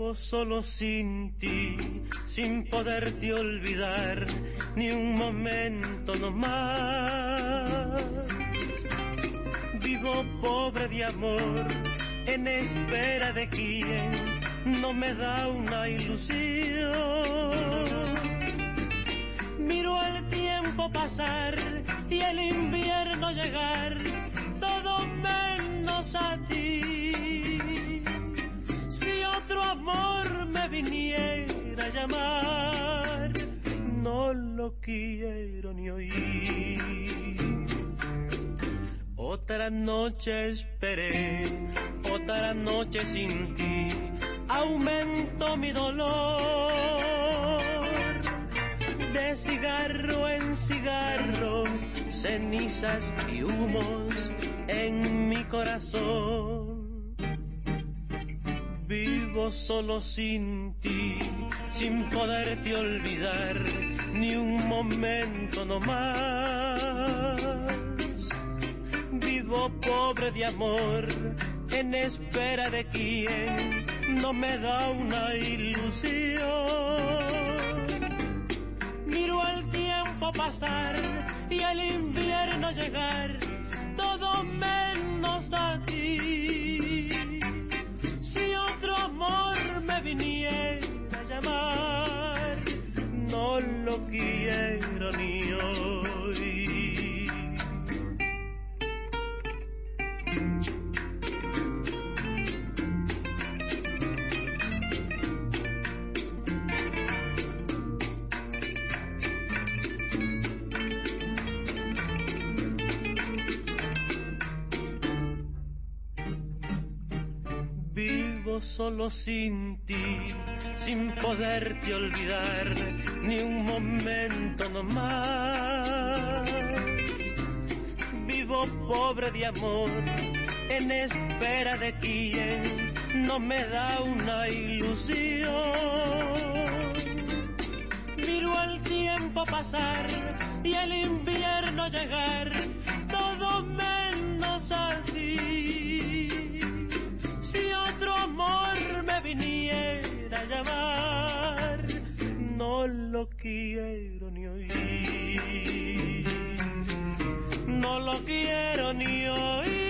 Vivo solo sin ti, sin poderte olvidar, ni un momento no más. Vivo pobre de amor, en espera de quien no me da una ilusión. Miro el tiempo pasar y el invierno llegar, todo menos a ti. Si otro amor me viniera a llamar, no lo quiero ni oír. Otra noche esperé, otra noche sin ti, aumento mi dolor. De cigarro en cigarro, cenizas y humos en mi corazón. Vivo solo sin ti, sin poderte olvidar, ni un momento no más. Vivo pobre de amor, en espera de quien no me da una ilusión. Miro el tiempo pasar y el invierno llegar, todo menos a ti. Si otro amor me viniera a llamar, no lo quiero ni oír. Vivo solo sin ti, sin poderte olvidar, ni un momento no más. Vivo pobre de amor, en espera de quien no me da una ilusión. Miro el tiempo pasar y el invierno llegar, todo menos a ti. Si otro amor me viniera a llamar, no lo quiero ni oír. No lo quiero ni oír.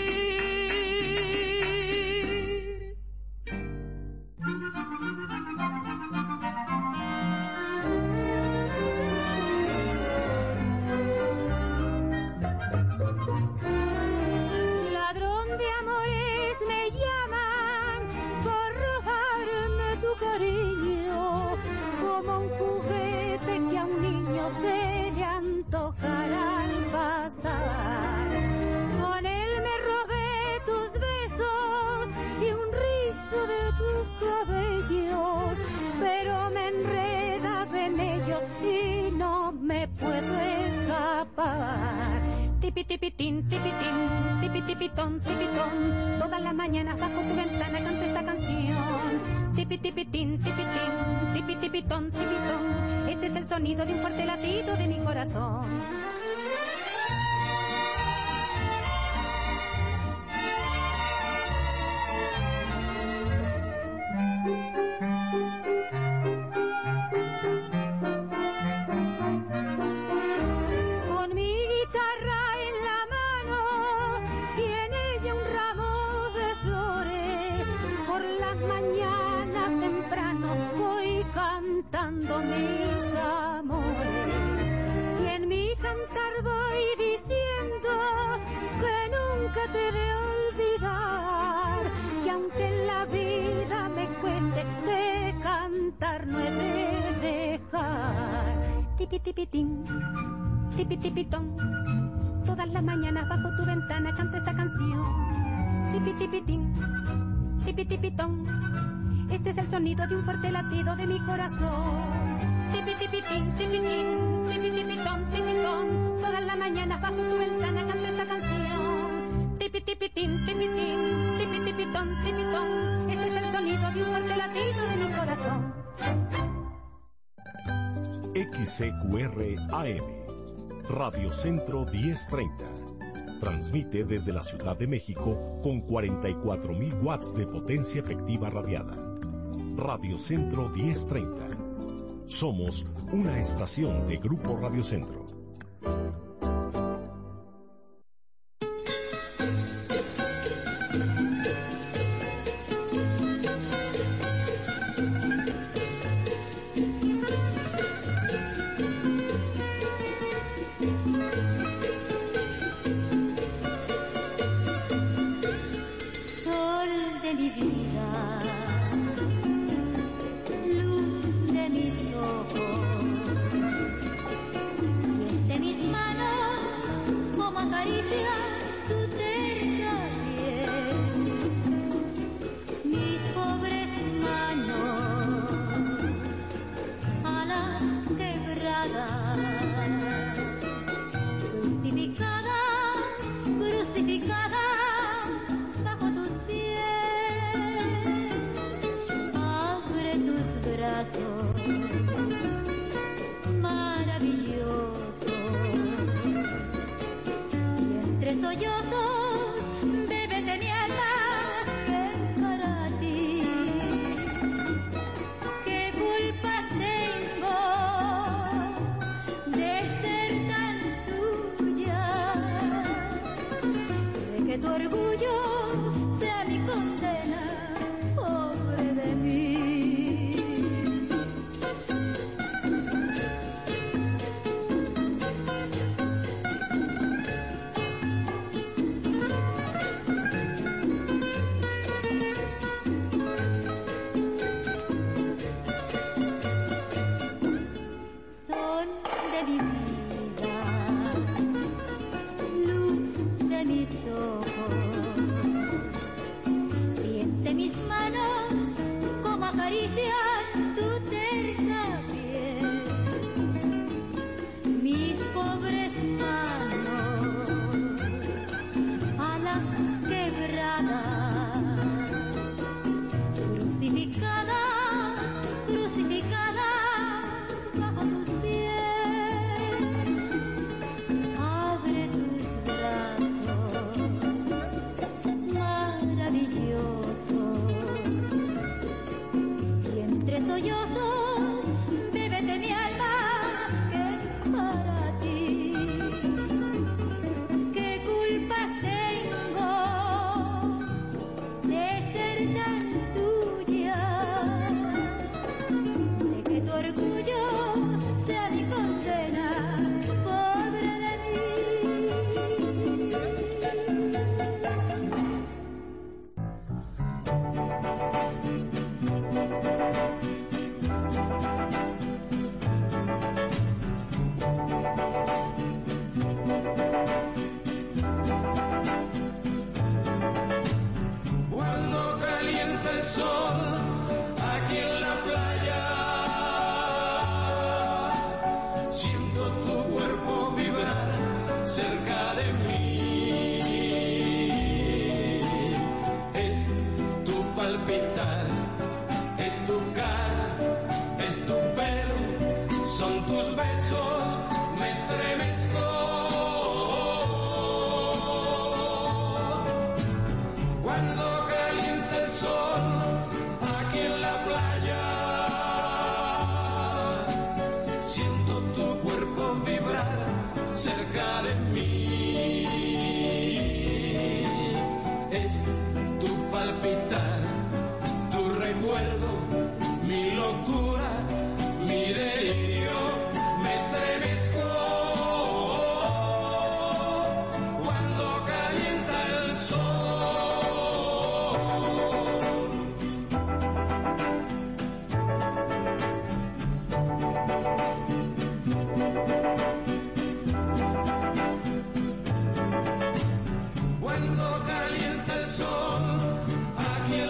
Ladrón de amores me llaman por robarme tu cariño, como un juguete que a un niño se le antojará al pasar. Con él me robé tus besos y un rizo de tus cabellos, pero me he enredado en ellos y no me puedo escapar. Tipi tipitín, tipitín, tipi tipitón, tipitón, todas las mañanas bajo tu ventana canto esta canción. Tipi tipitín, tipitín, tipi tipitón, tipitón, este es el sonido de un fuerte latido de mi corazón. Cantando mis amores, y en mi cantar voy diciendo que nunca te he de olvidar, que aunque en la vida me cueste, de cantar no he de dejar. Tipi tipitín, tipi tipitón, todas las mañanas bajo tu ventana canto esta canción. Tipi tipitín, tipi tipitón, este es el sonido de un fuerte latido de mi corazón. Tipi tipitín, tipitín, tipi tipitón, tipitón, todas las mañanas bajo tu ventana canto esta canción. Tipi tipitín, tipitín, tipi tipitón, tipitón, este es el sonido de un fuerte latido de mi corazón. X C Q R A M, Radio Centro diez treinta. Transmite desde la Ciudad de México con cuarenta y cuatro mil watts de potencia efectiva radiada. Radio Centro diez treinta. Somos una estación de Grupo Radio Centro. Cuando calienta el sol aquí en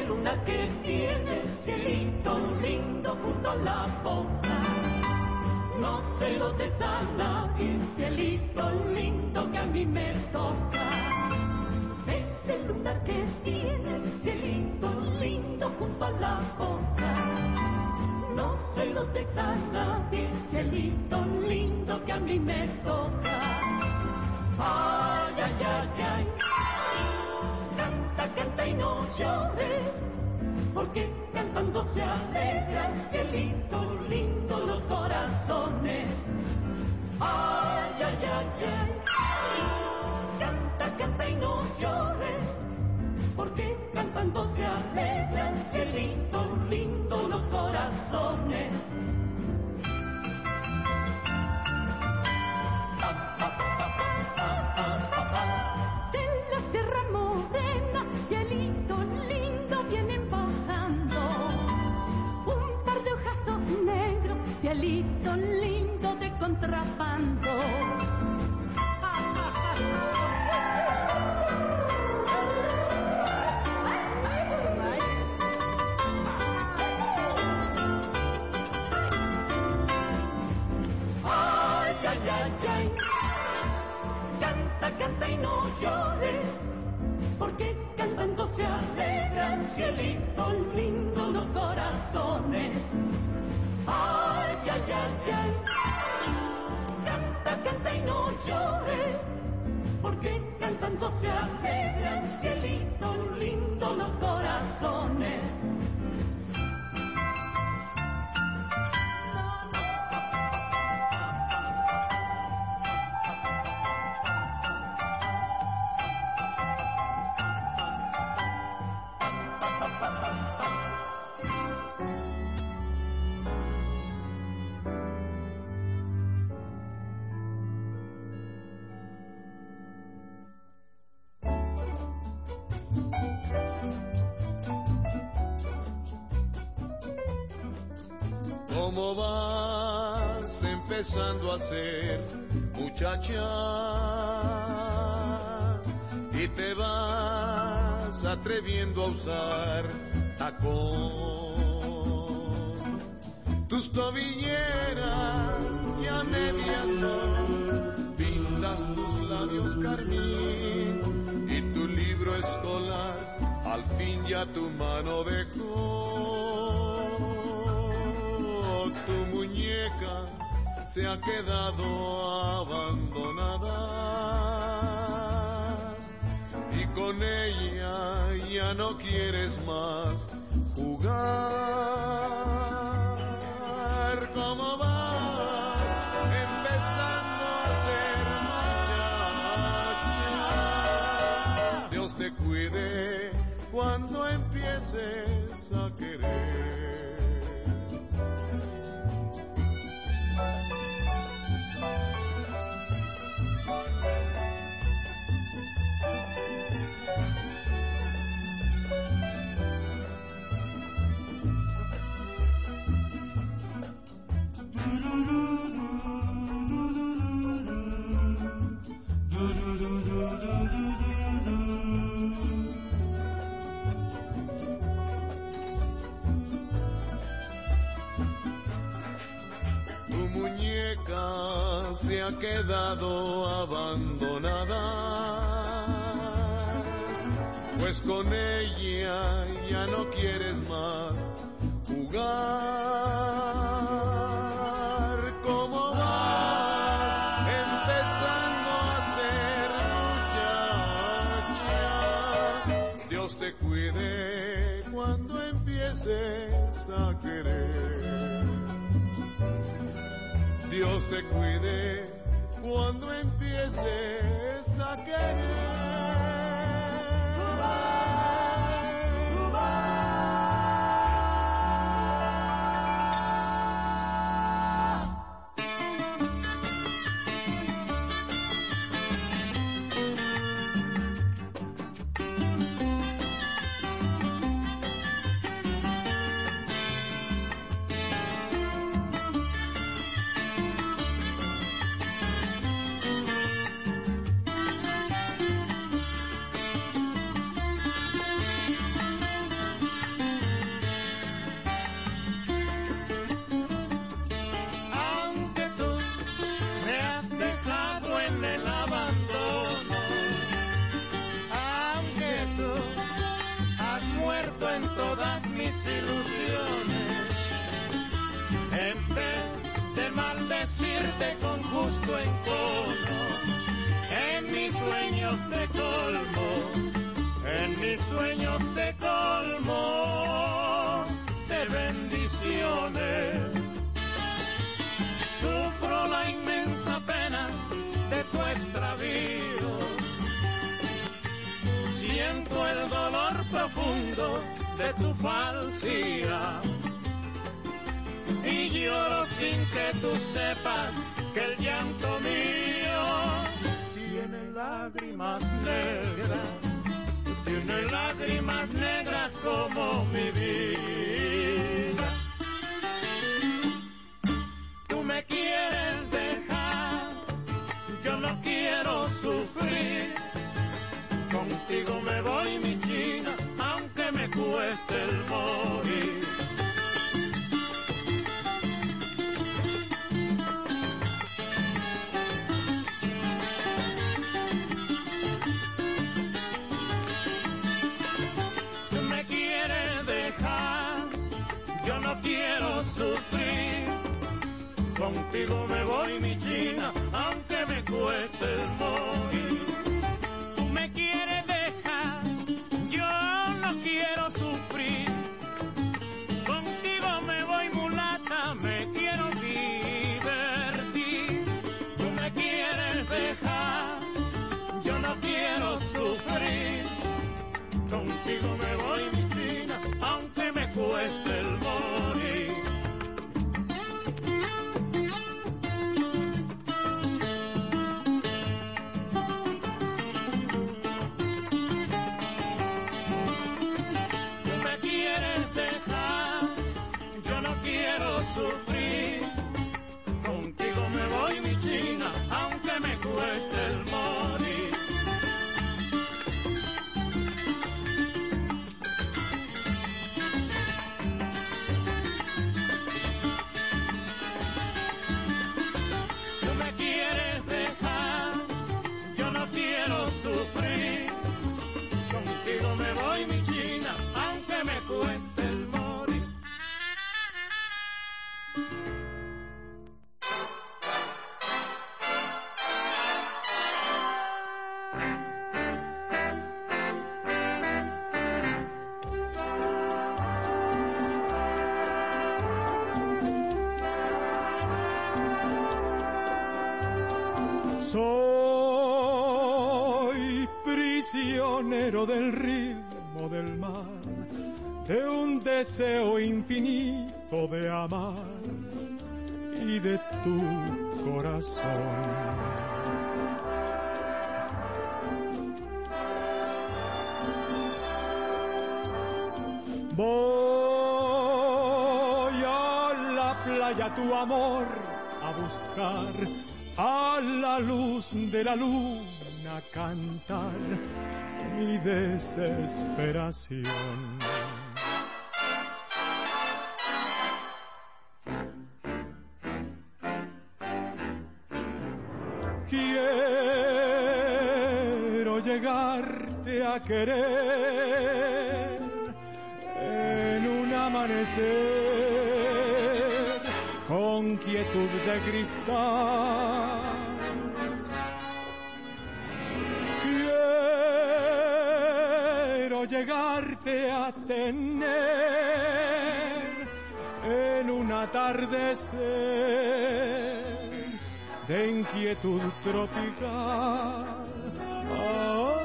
luna que tiene el cielito lindo junto a la boca. No se lo des a nadie, cielito lindo que a mí me toca. Ese lunar que tiene el cielito lindo junto a la boca. No se lo des a nadie, cielito lindo que a mí me toca. Ay, ay, ay, ay. Canta, canta y no llores, porque cantando se alegran, cielito lindo, los corazones. Ay, ay, ay, ay. Canta, canta y no llores, porque cantando se alegran, cielito lindo, los corazones. Cielito lindo vienen bajando un par de ojazos negros, cielito lindo de contrabando. Ay, ay, ay, ay. Canta, canta y no llores, porque cantando se alegran, cielito lindo, los corazones. Ay, ay, ay, ay. Canta, canta y no llores, porque cantando se alegran, cielito lindo, los corazones. ¿Cómo vas empezando a ser muchacha? Y te vas atreviendo a usar tacón. Tus tobilleras ya medias son, pintas tus labios carmín, y tu libro escolar al fin ya tu mano dejó. Tu muñeca se ha quedado abandonada y con ella ya no quieres más jugar. ¿Cómo vas empezando a ser muchacha? Dios te cuide cuando empieces a querer. Se ha quedado abandonada, pues con ella ya no quieres más jugar. ¿Cómo vas empezando a ser muchacha? Dios te cuide cuando empieces a querer. Dios te cuide cuando empieces a querer. gusto en todas mis ilusiones. En vez de maldecirte con justo encono, en mis sueños te colmo, en mis sueños te colmo de bendiciones. Sufro la inmensa pena de tu extravío, siento el dolor profundo de tu falsía y lloro sin que tú sepas que el llanto mío tiene lágrimas negras, tiene lágrimas negras como mi vida. Tú me quieres dejar, yo no quiero sufrir. Contigo me voy, mi china, aunque me cueste el morir. Tú me quieres dejar, yo no quiero sufrir. Contigo me voy, mi china, aunque me cueste el morir. Tú me quieres dejar, yo no quiero sufrir. Contigo me voy, mulata, me quiero divertir. Tú me quieres dejar, yo no quiero sufrir. Contigo me voy, mi china, aunque me cueste el morir. Sufrir, contigo me voy, mi china, aunque me cueste el morir. Tú me quieres dejar, yo no quiero sufrir. Contigo me voy, mi china, aunque me cueste el morir. Soy prisionero del ritmo del mar, de un deseo infinito de amar y de tu corazón. Voy a la playa tu amor a buscar, a la luz de la luna cantar mi desesperación. Quiero llegarte a querer en un amanecer con quietud de cristal. Quiero llegarte a tener en un atardecer de inquietud tropical. Ah,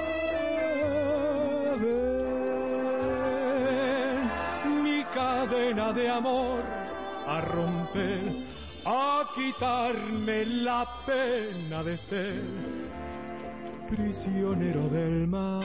ven, mi cadena de amor a romper, a quitarme la pena de ser prisionero del mar.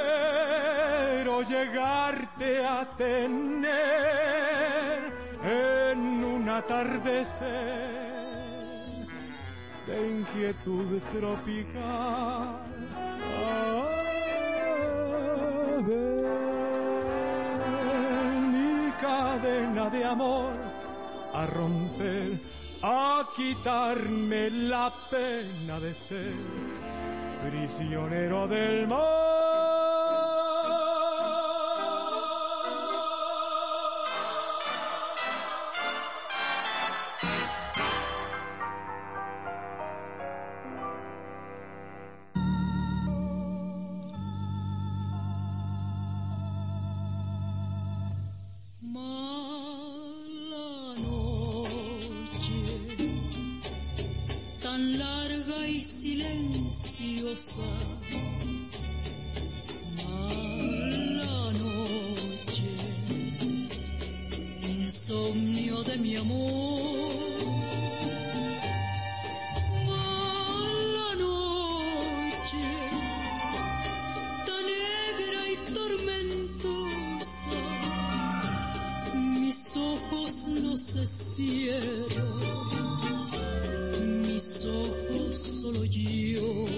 Llegarte a tener atardecer de inquietud tropical. Ven mi cadena de amor a romper, a quitarme la pena de ser prisionero del mar. Mala noche, insomnio de mi amor. Mala noche, tan negra y tormentosa, mis ojos no se cierran, mis ojos solo lloran.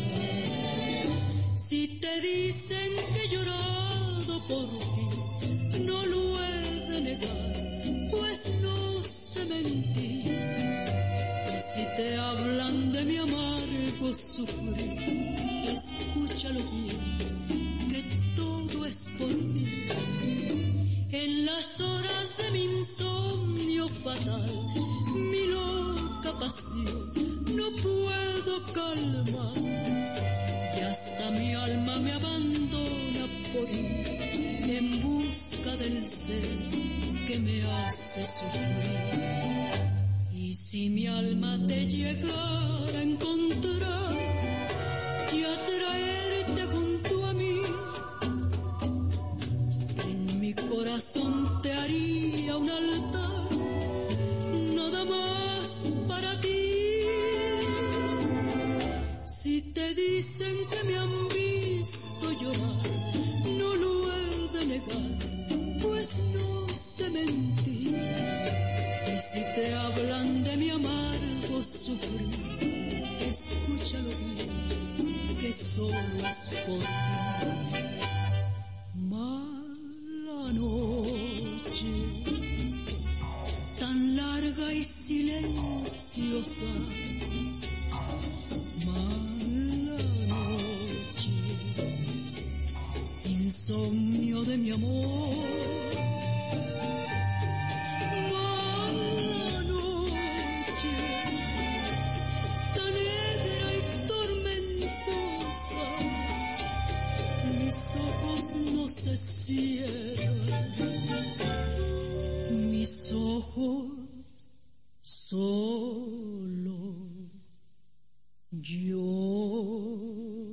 Si te dicen que he llorado por ti, no lo he de negar, pues no sé mentir. Y si te hablan de mi amargo sufrir, escúchalo bien, que todo es por ti. En las horas de mi insomnio fatal, mi loca pasión no puedo calmar. Y hasta mi alma me abandona por ir en busca del ser que me hace sufrir. Y si mi alma te llegara a encontrar y a traerte junto a mí, en mi corazón te haría un altar, nada más para ti. Si te dicen que me han visto llorar, no lo he de negar, pues no sé mentir. Y si te hablan de mi amargo sufrir, escúchalo bien, que solo es por ti. Mala noche, tan larga y silenciosa. Insomnio de mi amor. Mala noche, tan negra y tormentosa, mis ojos no se cierran, mis ojos solo lloran.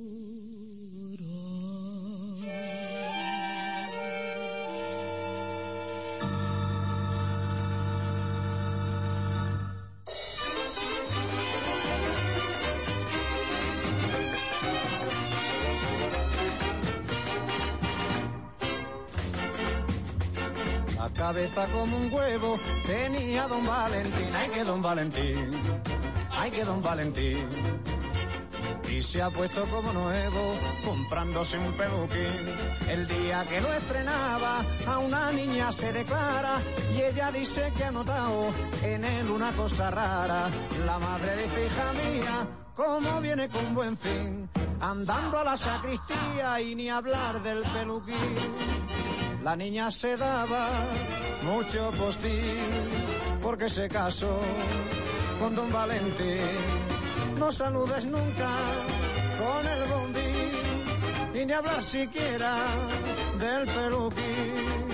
Cabeza como un huevo tenía don Valentín, ay que don Valentín, ay que don Valentín. Y se ha puesto como nuevo comprándose un peluquín. El día que lo estrenaba a una niña se declara y ella dice que ha notado en él una cosa rara. La madre dice, hija mía, cómo viene con buen fin, andando a la sacristía y ni hablar del peluquín. La niña se daba mucho postín porque se casó con don Valentín. No saludes nunca con el bombín y ni hablar siquiera del peluquín.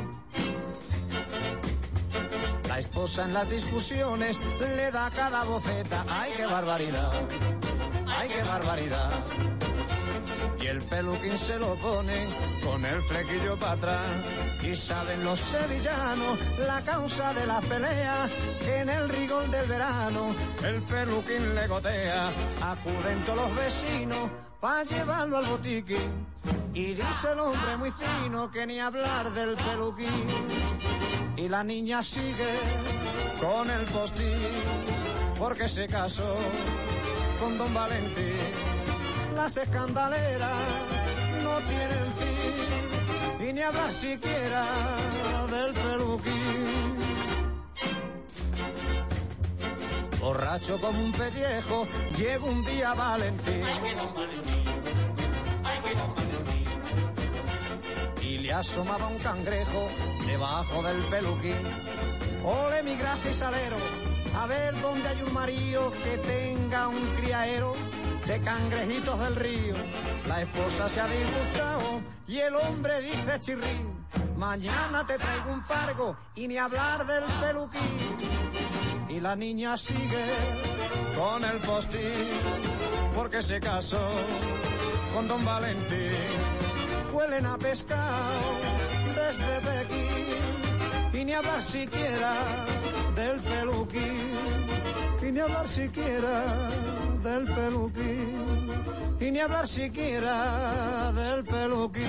La esposa en las discusiones le da cada bofeta. ¡Ay, qué barbaridad! ¡Ay, qué barbaridad! Y el peluquín se lo pone con el flequillo para atrás. Y saben los sevillanos la causa de la pelea, que en el rigor del verano el peluquín le gotea. Acuden todos los vecinos pa' llevarlo al botiquín. Y dice el hombre muy fino que ni hablar del peluquín. y la niña sigue con el postín, porque se casó con don Valentín. Las escandaleras no tienen fin, y ni hablar siquiera del peluquín. Borracho como un pellejo, llega un día Valentín. Ay, que don Valentín, ay, que don Valentín. Y le asomaba un cangrejo debajo del peluquín. Ole mi gracia y salero, a ver dónde hay un marido que tenga un criadero de cangrejitos del río. La esposa se ha disgustado y el hombre dice chirrín, mañana te traigo un fargo y ni hablar del peluquín. Y la niña sigue con el postín, porque se casó con don Valentín. Huelen a pescado desde Pekín, y ni hablar siquiera del peluquín. Y ni hablar siquiera del peluquín. Y ni hablar siquiera del peluquín.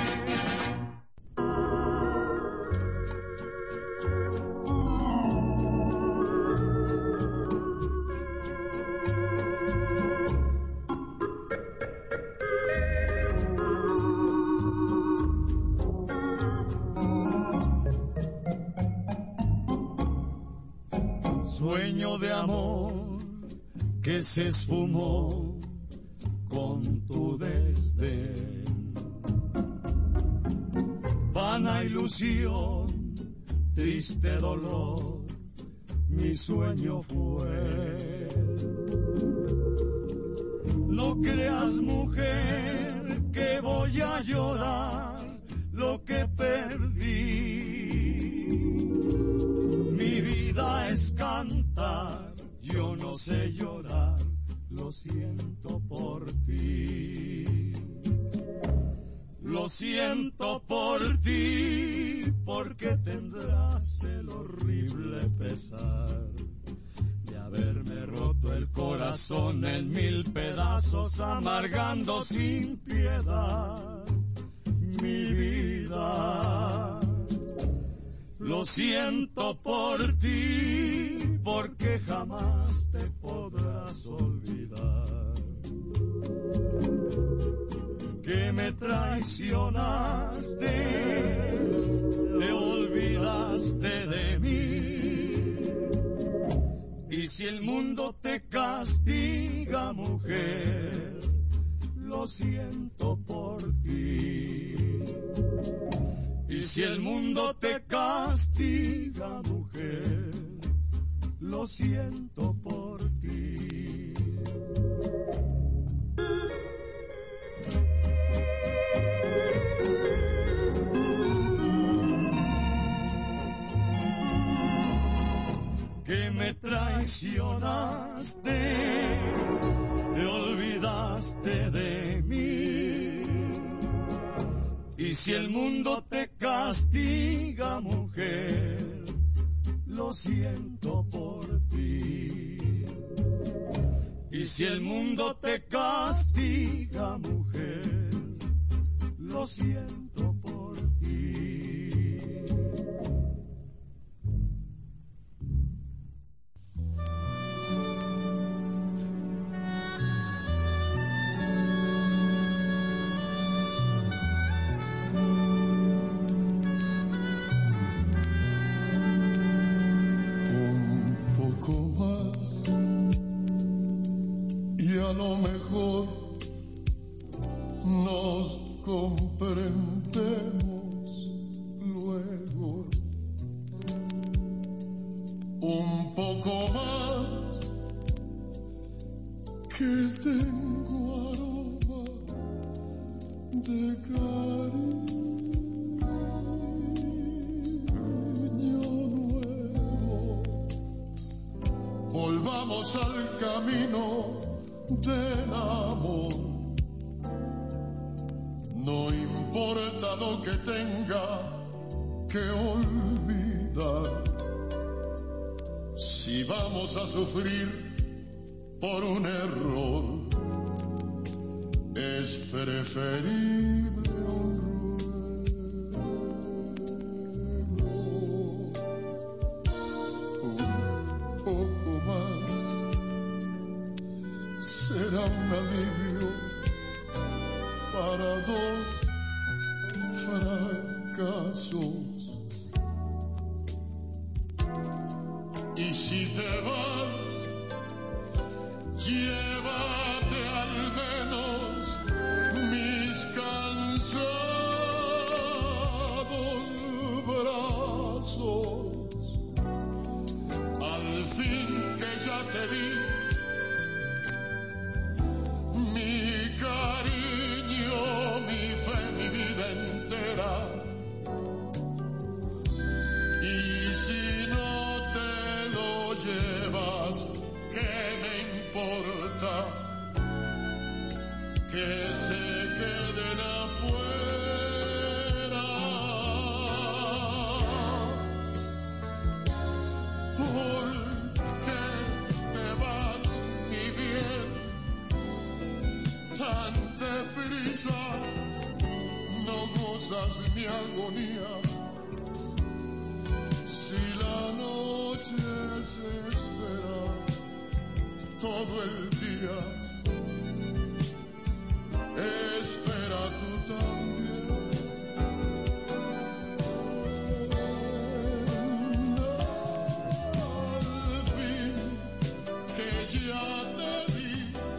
Sueño de amor que se esfumó con tu desdén. Vana ilusión, triste dolor, mi sueño fue. No creas, mujer, que voy a llorar lo que perdí. Mi vida es cantar, yo no sé llorar, lo siento por ti. Lo siento por ti, porque tendrás el horrible pesar de haberme roto el corazón en mil pedazos, amargando sin piedad mi vida. Lo siento por ti, porque jamás te podrás olvidar que me traicionaste, te olvidaste de mí. Y si el mundo te castiga, mujer, lo siento por ti. Y si el mundo te castiga, mujer, lo siento por ti. Que me traicionaste, te olvidaste de mí. Y si el mundo te castiga, mujer, lo siento por ti. Y si el mundo te castiga, mujer, lo siento por ti. A lo mejor nos comprendemos luego un poco más, que tengo aroma de cariño nuevo. Volvamos al camino del amor, no importa lo que tenga que olvidar, si vamos a sufrir por un error, es preferible un ruego. un alivio para dos fracasos. Y si te vas, llévate al menos mis cansados brazos. Al fin que ya te vi, mi cariño, mi fe, mi vida entera. Y si no te lo llevas, ¿qué me importa? Que se queden afuera. ¿Por qué te vas, mi bien, tan deprisa? No gozas mi agonía. Si la noche se espera todo el día, espera tú también. Al fin que ya te di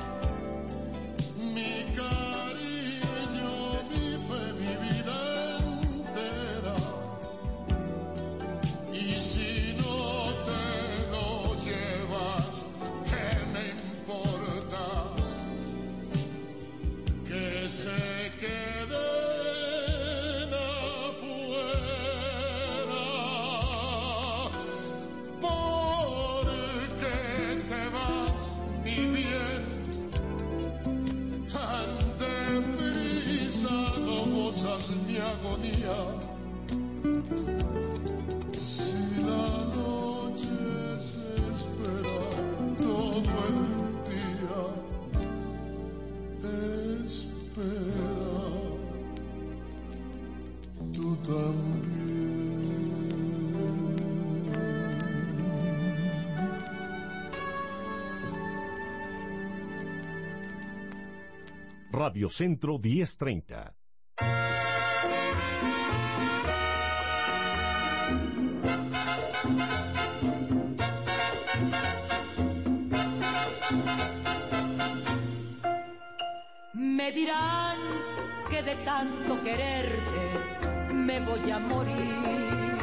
mi cariño, mi fe, mi vida entera. Y si no te lo llevas, ¿qué me importa? Que se queden afuera. ¿Por qué te vas, mi bien, tan deprisa? No gozas mi agonía. Si la noche se espera todo el día, espera tú también. Radio Centro diez treinta. Me dirán que de tanto quererte me voy a morir,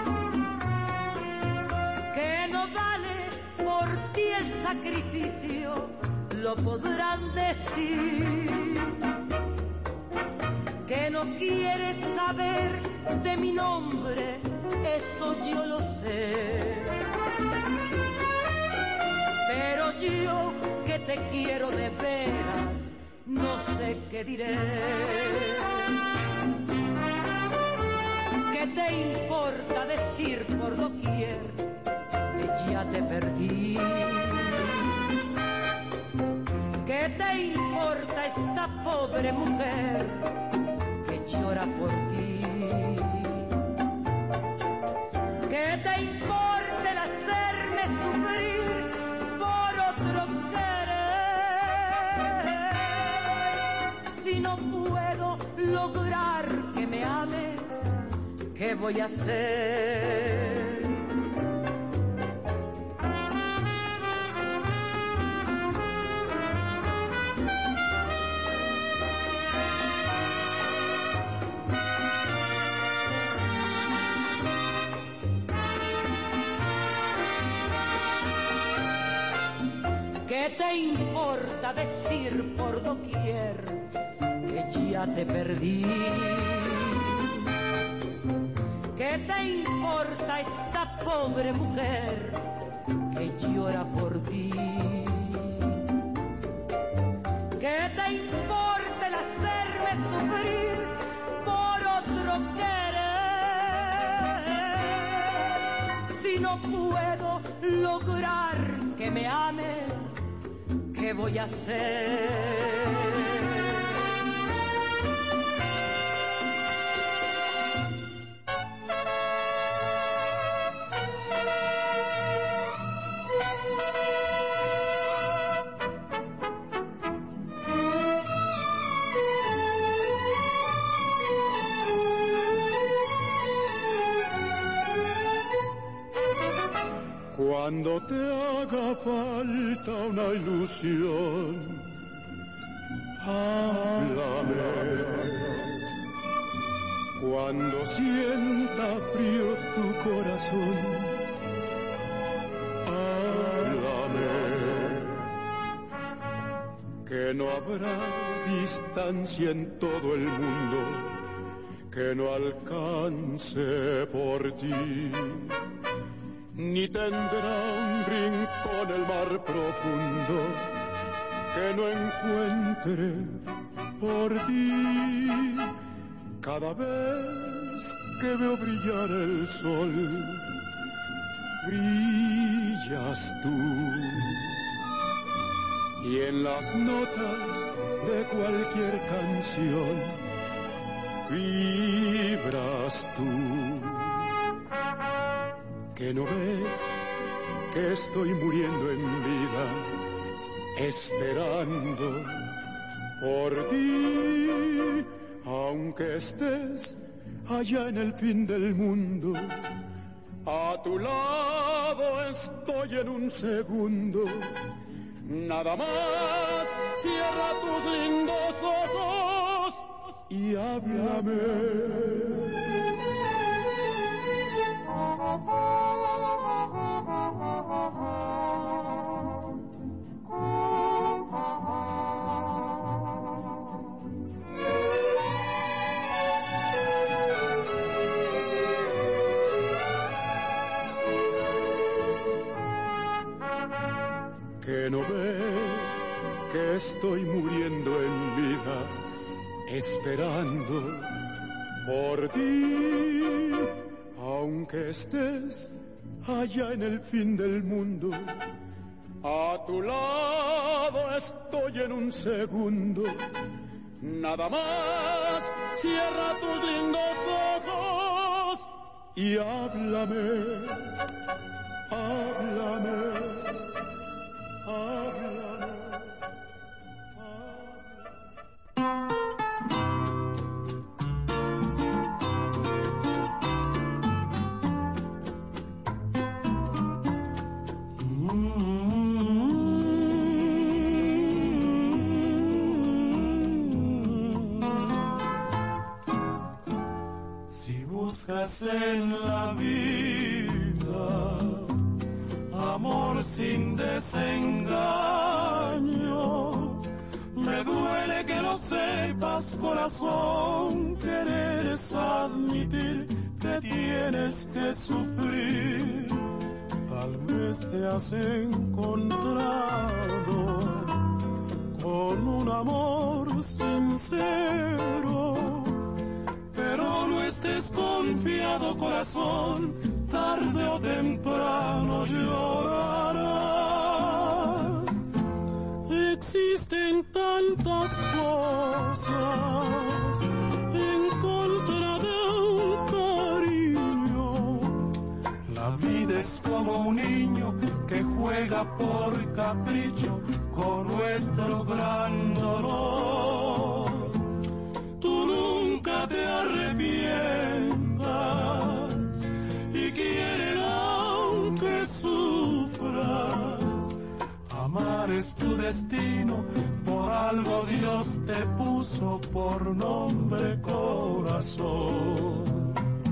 que no vale por ti el sacrificio, lo podrán decir, que no quieres saber de mi nombre, eso yo lo sé, pero yo que te quiero de veras, no sé qué diré. ¿Qué te importa decir por doquier que ya te perdí? ¿Qué te importa esta pobre mujer que llora por ti? ¿Qué te importa el hacerme sufrir por otro querer? Si no puedo lograr que me ames, ¿qué voy a hacer? ¿Qué te importa decir por doquier que ya te perdí? ¿Qué te importa esta pobre mujer que llora por ti? ¿Qué te importa el hacerme sufrir por otro querer? Si no puedo lograr que me ames, ¿qué voy a hacer? Cuando te haga falta una ilusión, háblame. Cuando sienta frío tu corazón, háblame. Que no habrá distancia en todo el mundo que no alcance por ti, ni tendrá un rincón el mar profundo que no encuentre por ti. Cada vez que veo brillar el sol, brillas tú. Y en las notas de cualquier canción, vibras tú. Que no ves que estoy muriendo en vida, esperando por ti, aunque estés allá en el fin del mundo. A tu lado estoy en un segundo. Nada más, cierra tus lindos ojos y háblame. Que no ves que estoy muriendo en vida, esperando por ti, aunque estés allá en el fin del mundo. A tu lado estoy en un segundo. Nada más, cierra tus lindos ojos y háblame, háblame. Si buscas en la vida amor sin desengaño, me duele que lo sepas, corazón, querer es admitir que tienes que sufrir. Tal vez te has encontrado con un amor sincero, pero no estés confiado, corazón, tarde o temprano llorarás. Existen tantas cosas en contra de un cariño. La vida es como un niño que juega por capricho con nuestro gran dolor. Tú nunca te arrepientas y quieren aunque sufras. Amar es tu destino, por algo Dios te puso por nombre corazón.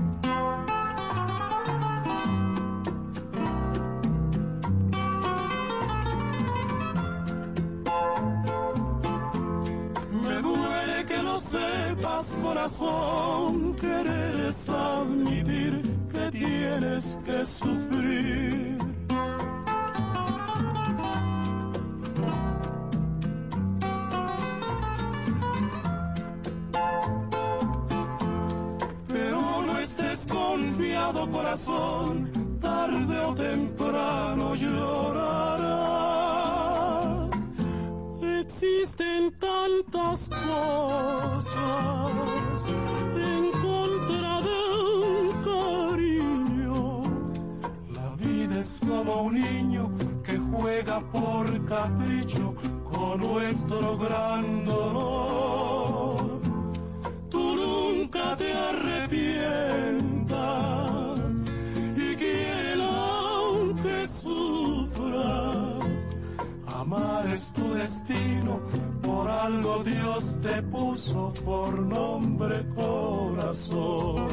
Me duele que lo sepas, corazón, querer es admitir que tienes que sufrir. Pero no estés confiado, corazón, tarde o temprano llorarás. Existen tantas cosas en contra de un cariño. La vida es como un niño que juega por capricho con nuestro gran dolor. Tú nunca te arrepientas y quiere aunque su es tu destino, por algo Dios te puso por nombre corazón.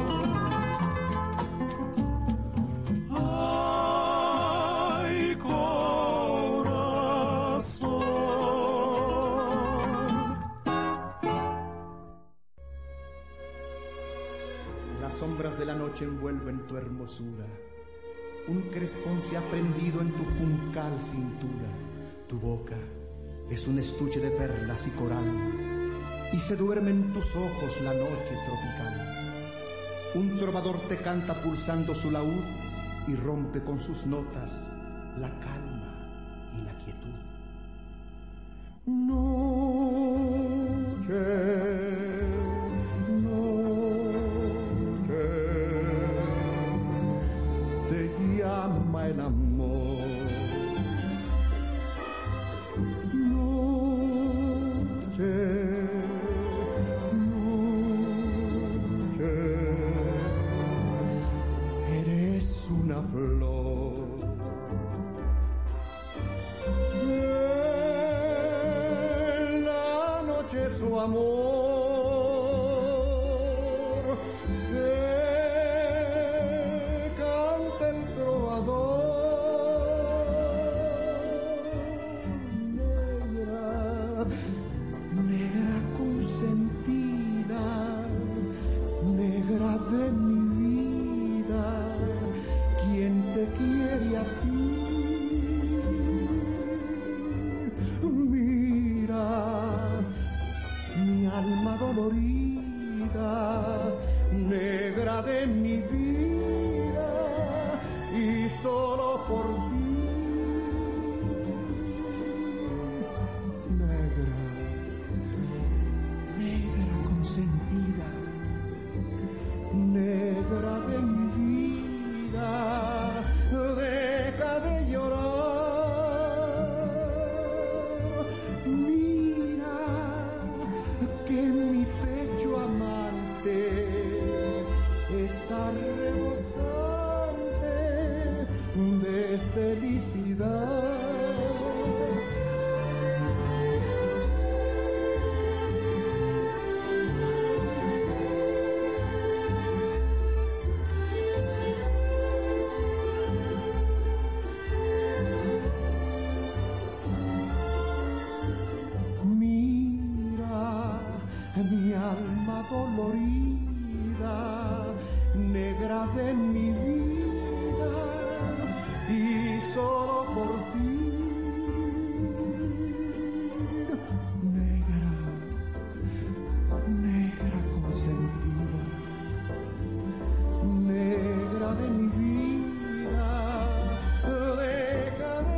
Ay, corazón. Las sombras de la noche envuelven tu hermosura. Un crespón se ha prendido en tu juncal cintura. Tu boca es un estuche de perlas y coral, y se duerme en tus ojos la noche tropical. Un trovador te canta pulsando su laúd y rompe con sus notas la calma y la quietud. Noche, noche, te llama el amor. Eres una flor. En la noche su amor que canta el trovador. Negra, negra consentida, negra de mi vida, ¿quién te quiere a ti? Mira, mi alma dolorida, negra de mi vida, y solo por ti. Negra, negra consentida, negra de mi vida, deja de llorar. Mira que mi pecho amante está rebosante de felicidad. Mi alma dolorida, negra de mi vida, y solo por ti. Negra, negra consentida, negra de mi vida, deja de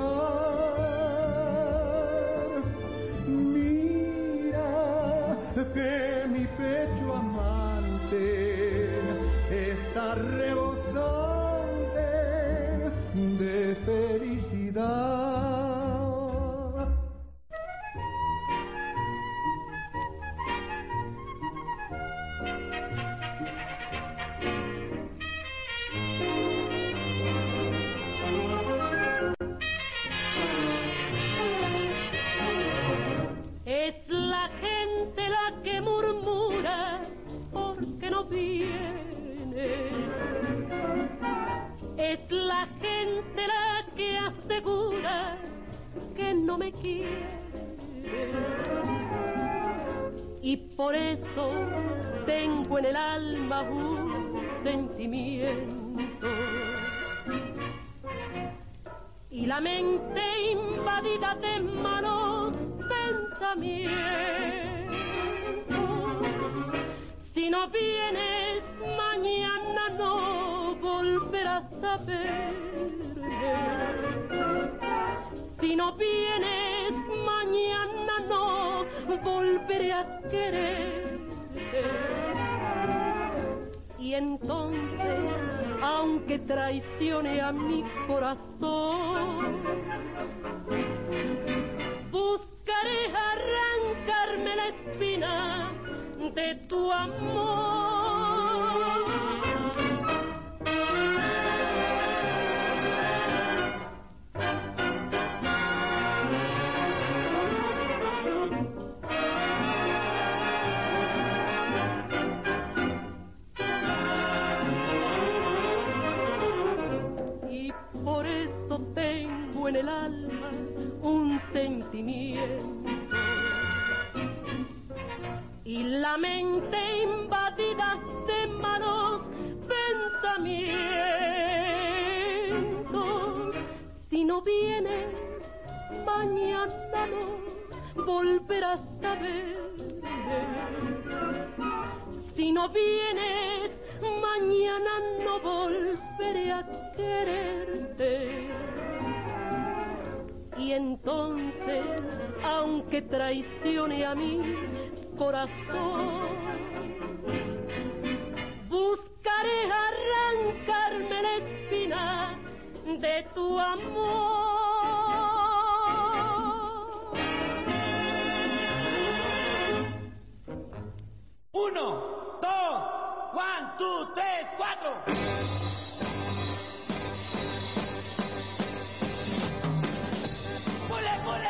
llorar. Mira que mi pecho amante está rebosante de felicidad. Es la gente la que murmura porque no viene. Es la gente la que asegura que no me quiere. Y por eso tengo en el alma un sentimiento. Y la mente invadida de malos pensamientos. Si no vienes mañana no volverás a verme. Si no vienes mañana no volveré a querer. Y entonces, aunque traicione a mi corazón, buscaré arrancarme la espina de tu amor. en el alma un sentimiento y la mente invadida de malos pensamientos. Si no vienes, mañana no volverás a verme. Si no vienes, mañana no volveré a quererte. Y entonces, aunque traicione a mi corazón, buscaré arrancarme la espina de tu amor. Uno, dos, one, two, tres, cuatro. ¡Pule, pule!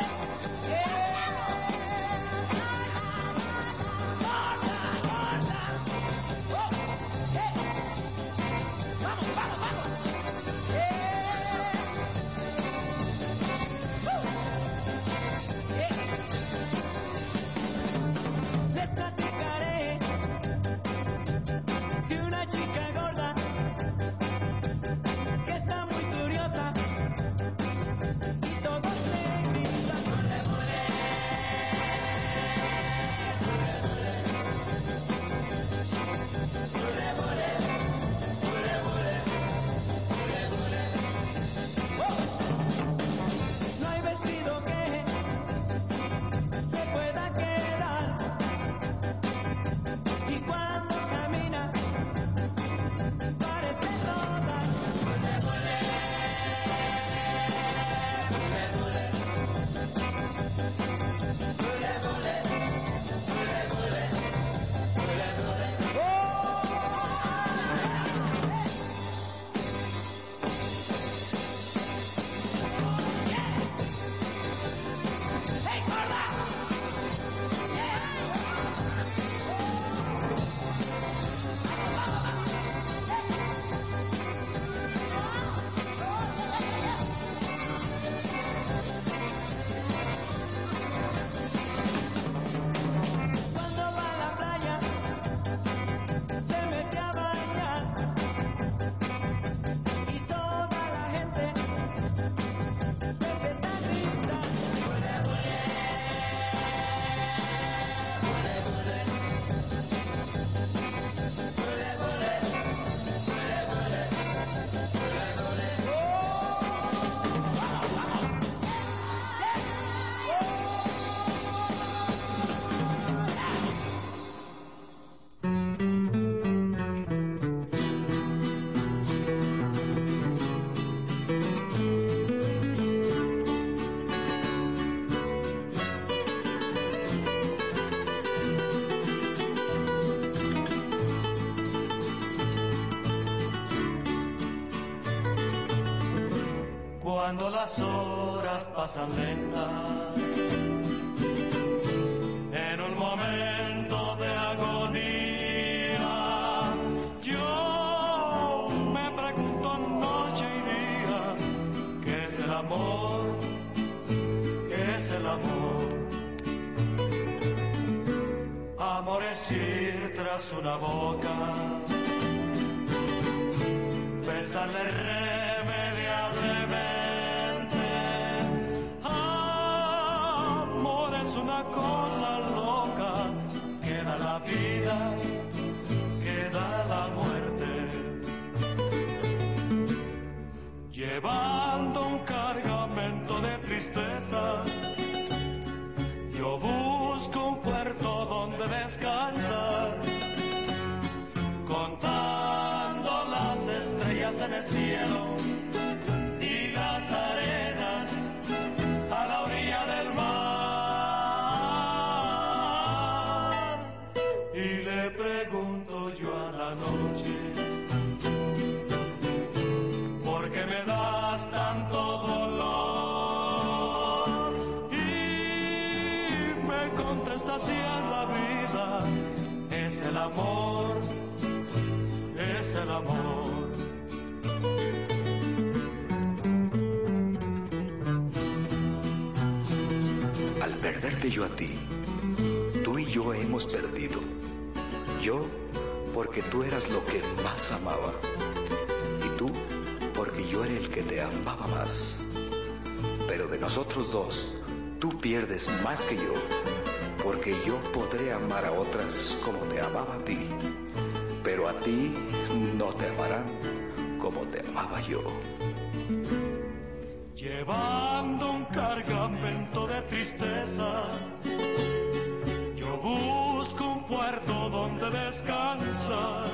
Cuando las horas pasan lentas, en un momento de agonía, yo me pregunto noche y día, ¿qué es el amor? ¿Qué es el amor? Amor es ir tras una boca, besarle remediablemente. Una cosa loca que da la vida, que da la muerte, llevando un cargamento de tristeza. Yo busco un puerto donde descansar, contando las estrellas en el cielo y las arenas a la orilla del mar. Pregunto yo a la noche, ¿por qué me das tanto dolor? perderte yo a ti, tú y yo hemos perdido. Yo porque tú eras lo que más amaba, y tú porque yo era el que te amaba más. Pero de nosotros dos, tú pierdes más que yo, porque yo podré amar a otras como te amaba a ti, pero a ti no te amarán como te amaba yo. Llevando un cargamento de tristeza, yo busco un puerto donde descansar,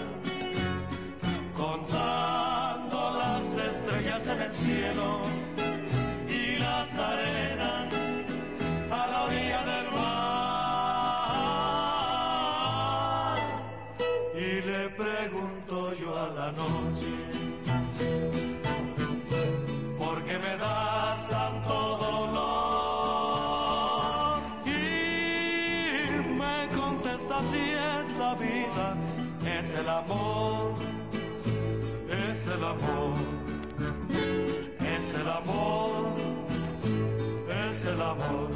contando las estrellas en el cielo y las arenas a la orilla del mar. Y le pregunto yo a la noche, ¿por qué me das tanto dolor? Y me contesta, si es la vida, es el amor, es el amor, es el amor, es el amor.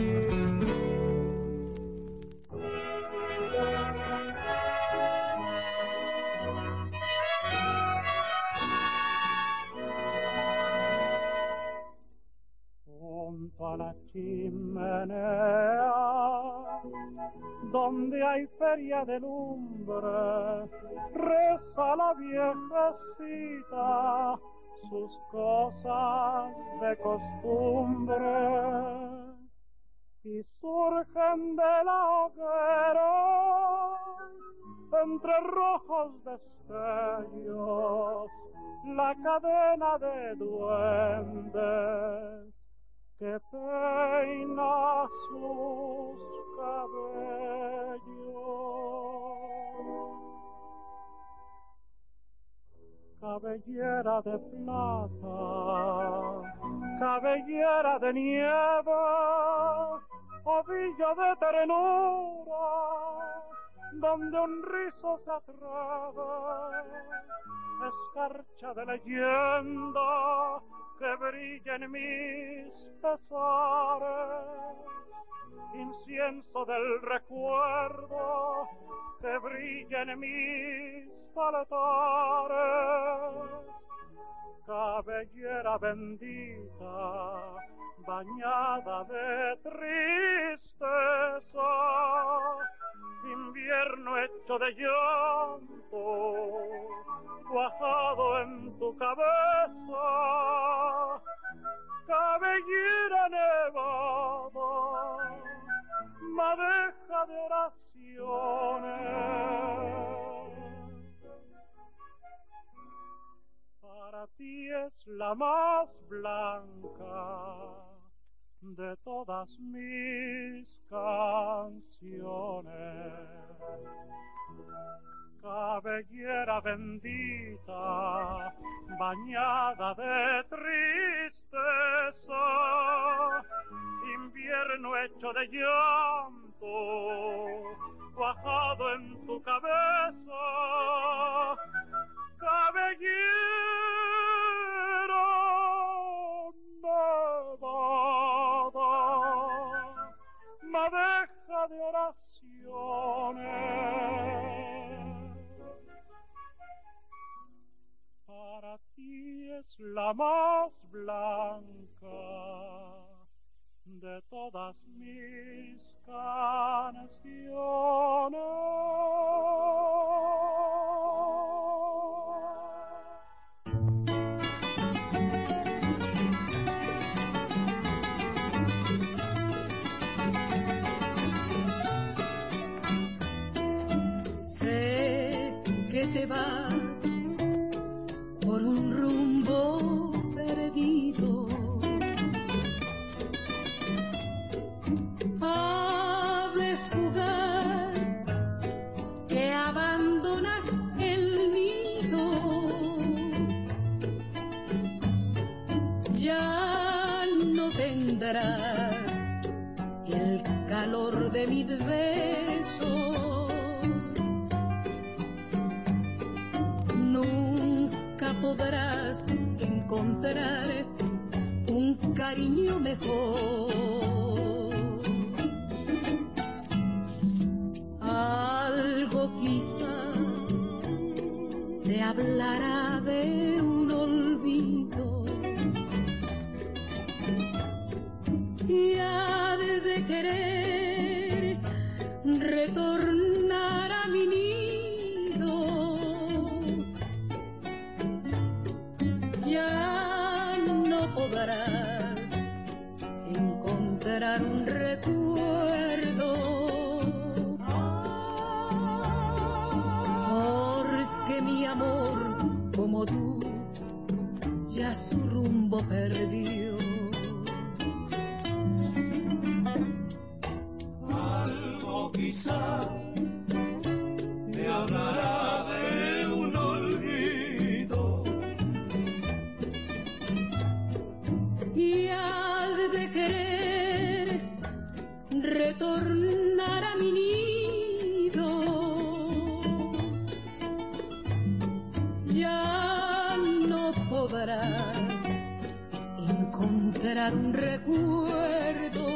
Junto a la chimenea, donde hay feria de lumbre, reza la viejecita sus cosas de costumbre, y surgen de la hoguera entre rojos destellos la cadena de duendes que peina sus cabellos. Cabellera de plata, cabellera de nieve, ovillo de ternura, donde un rizo se atreve, escarcha de leyenda que brilla en mis pesares, incienso del recuerdo que brilla en mis altares. Cabellera bendita, bañada de tristeza, invierno hecho de llanto, cuajado en tu cabeza. Cabellera nevada, madeja de oraciones. Para ti es la más blanca de todas mis canciones. Cabellera bendita, bañada de tristeza, invierno hecho de llanto, cuajado en tu cabeza. Cabellera nevada, madeja de oraciones. Para ti es la más blanca de todas mis canciones. Que te vas por un rumbo perdido, ave fugaz que abandonas el nido, ya no tendrás el calor de mis besos. Podrás encontrar un cariño mejor. te hablará de un olvido y ha de querer retornar a mi nido. Ya no podrás encontrar un recuerdo, porque mi amor como tú ya su rumbo perdió. Algo quizá te hablará de un olvido y ha de querer retornar a mi nido. Ya no podrás encontrar un recuerdo,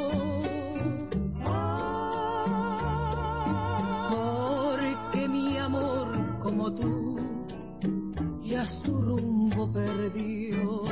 porque mi amor como tú ya su rumbo perdió.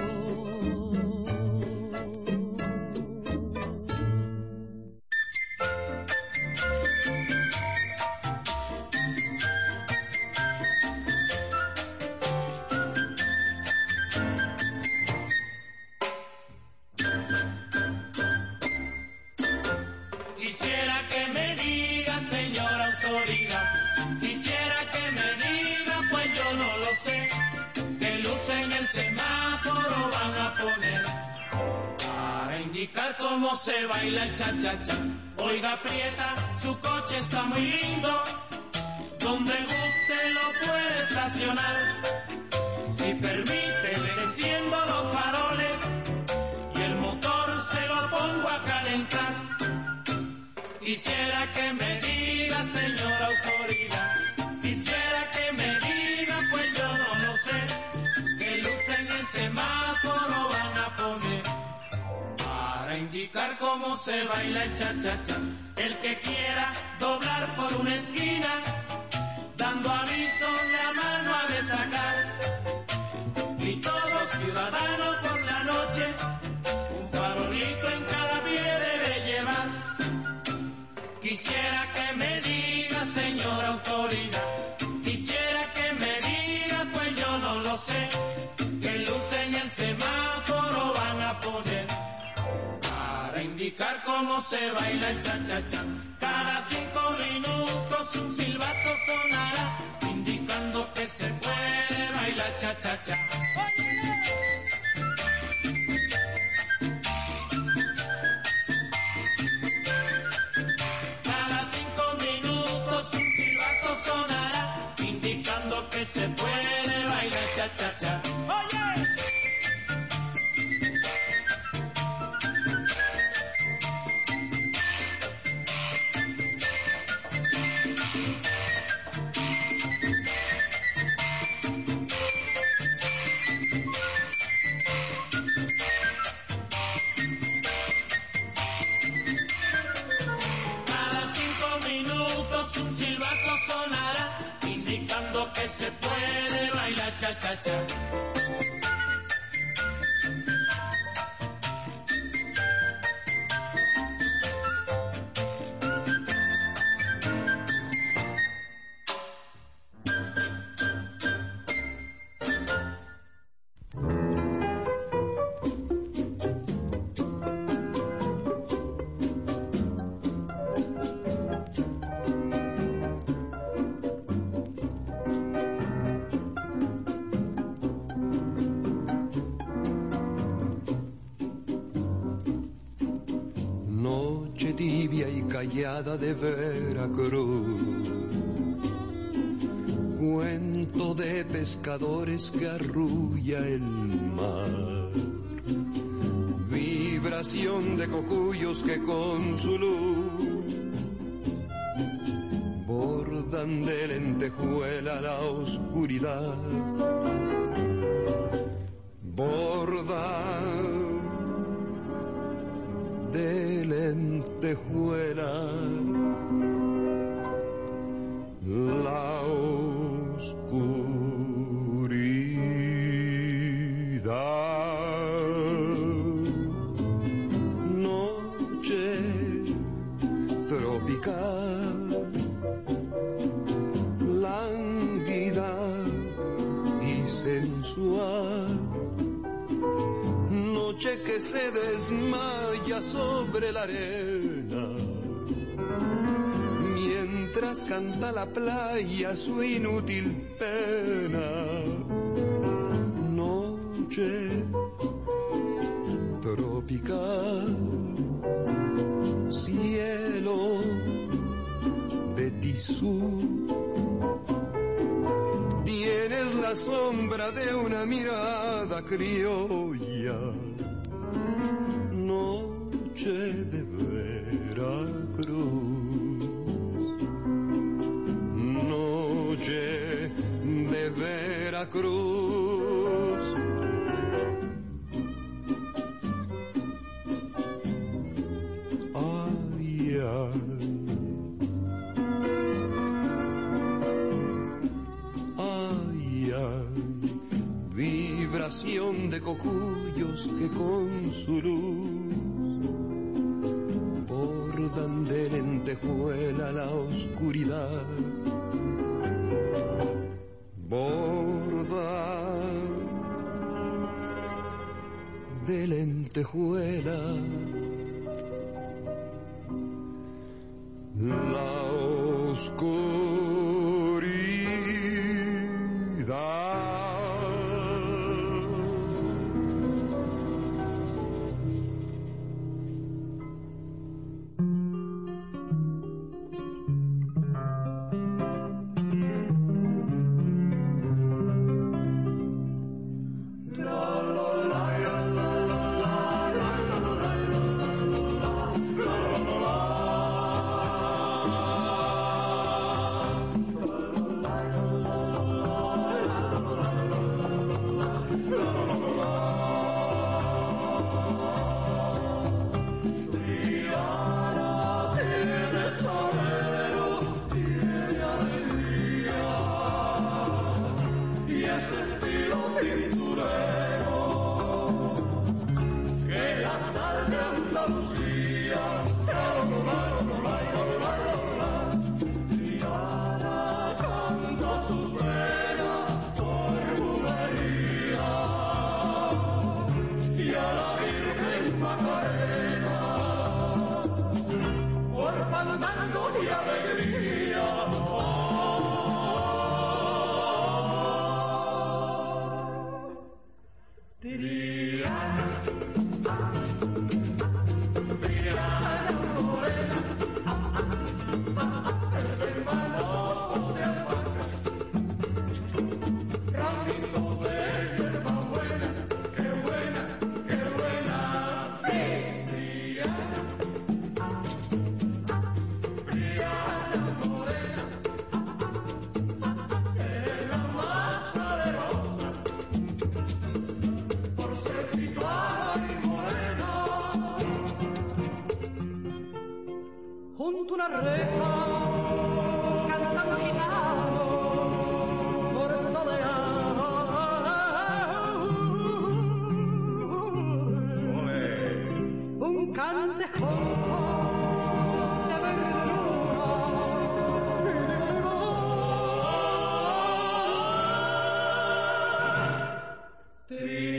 Quisiera que me diga, señora autoridad, quisiera que me diga, pues yo no lo sé, qué luz en el semáforo van a poner para indicar cómo se baila el cha-cha-cha. Oiga, aprieta, su coche está muy lindo, donde guste lo puede estacionar. Si permite, le enciendo los faroles y el motor se lo pongo a calentar. Quisiera que me diga, señora autoridad, quisiera que me diga, pues yo no lo sé, qué luz en el semáforo van a poner para indicar cómo se baila el cha-cha-cha. El que quiera doblar por una esquina, dando aviso la mano ha de sacar. Y todo ciudadano por la noche, un farolito en cada pie debe llevar. Quisiera que me diga, señora autoridad, quisiera que me diga, pues yo no lo sé, qué luz en el semáforo van a poner para indicar cómo se baila el cha-cha-cha. Cada cinco minutos un silbato sonará, indicando que se puede bailar cha-cha-cha. Sonará, indicando que se puede bailar cha-cha-cha. ¡Oye! Sonará, indicando que se puede bailar cha-cha-cha. Callada de Veracruz, cuento de pescadores que arrulla el mar, vibración de cocuyos que con su luz bordan de lentejuela la oscuridad, bordan de lentejuela la oscuridad. desmaya sobre la arena, mientras canta la playa su inútil pena. Noche tropical, cielo de tisú, tienes la sombra de una mirada criolla. Noche de Veracruz, noche de Veracruz. Ay, ay. Ay, ay, vibración de cocuyos que con su luz bordan de lentejuela la oscuridad, bordan de lentejuela la oscuridad. Junto a una reja, cantando gitano, por soleado. Un cantejón de verde luna.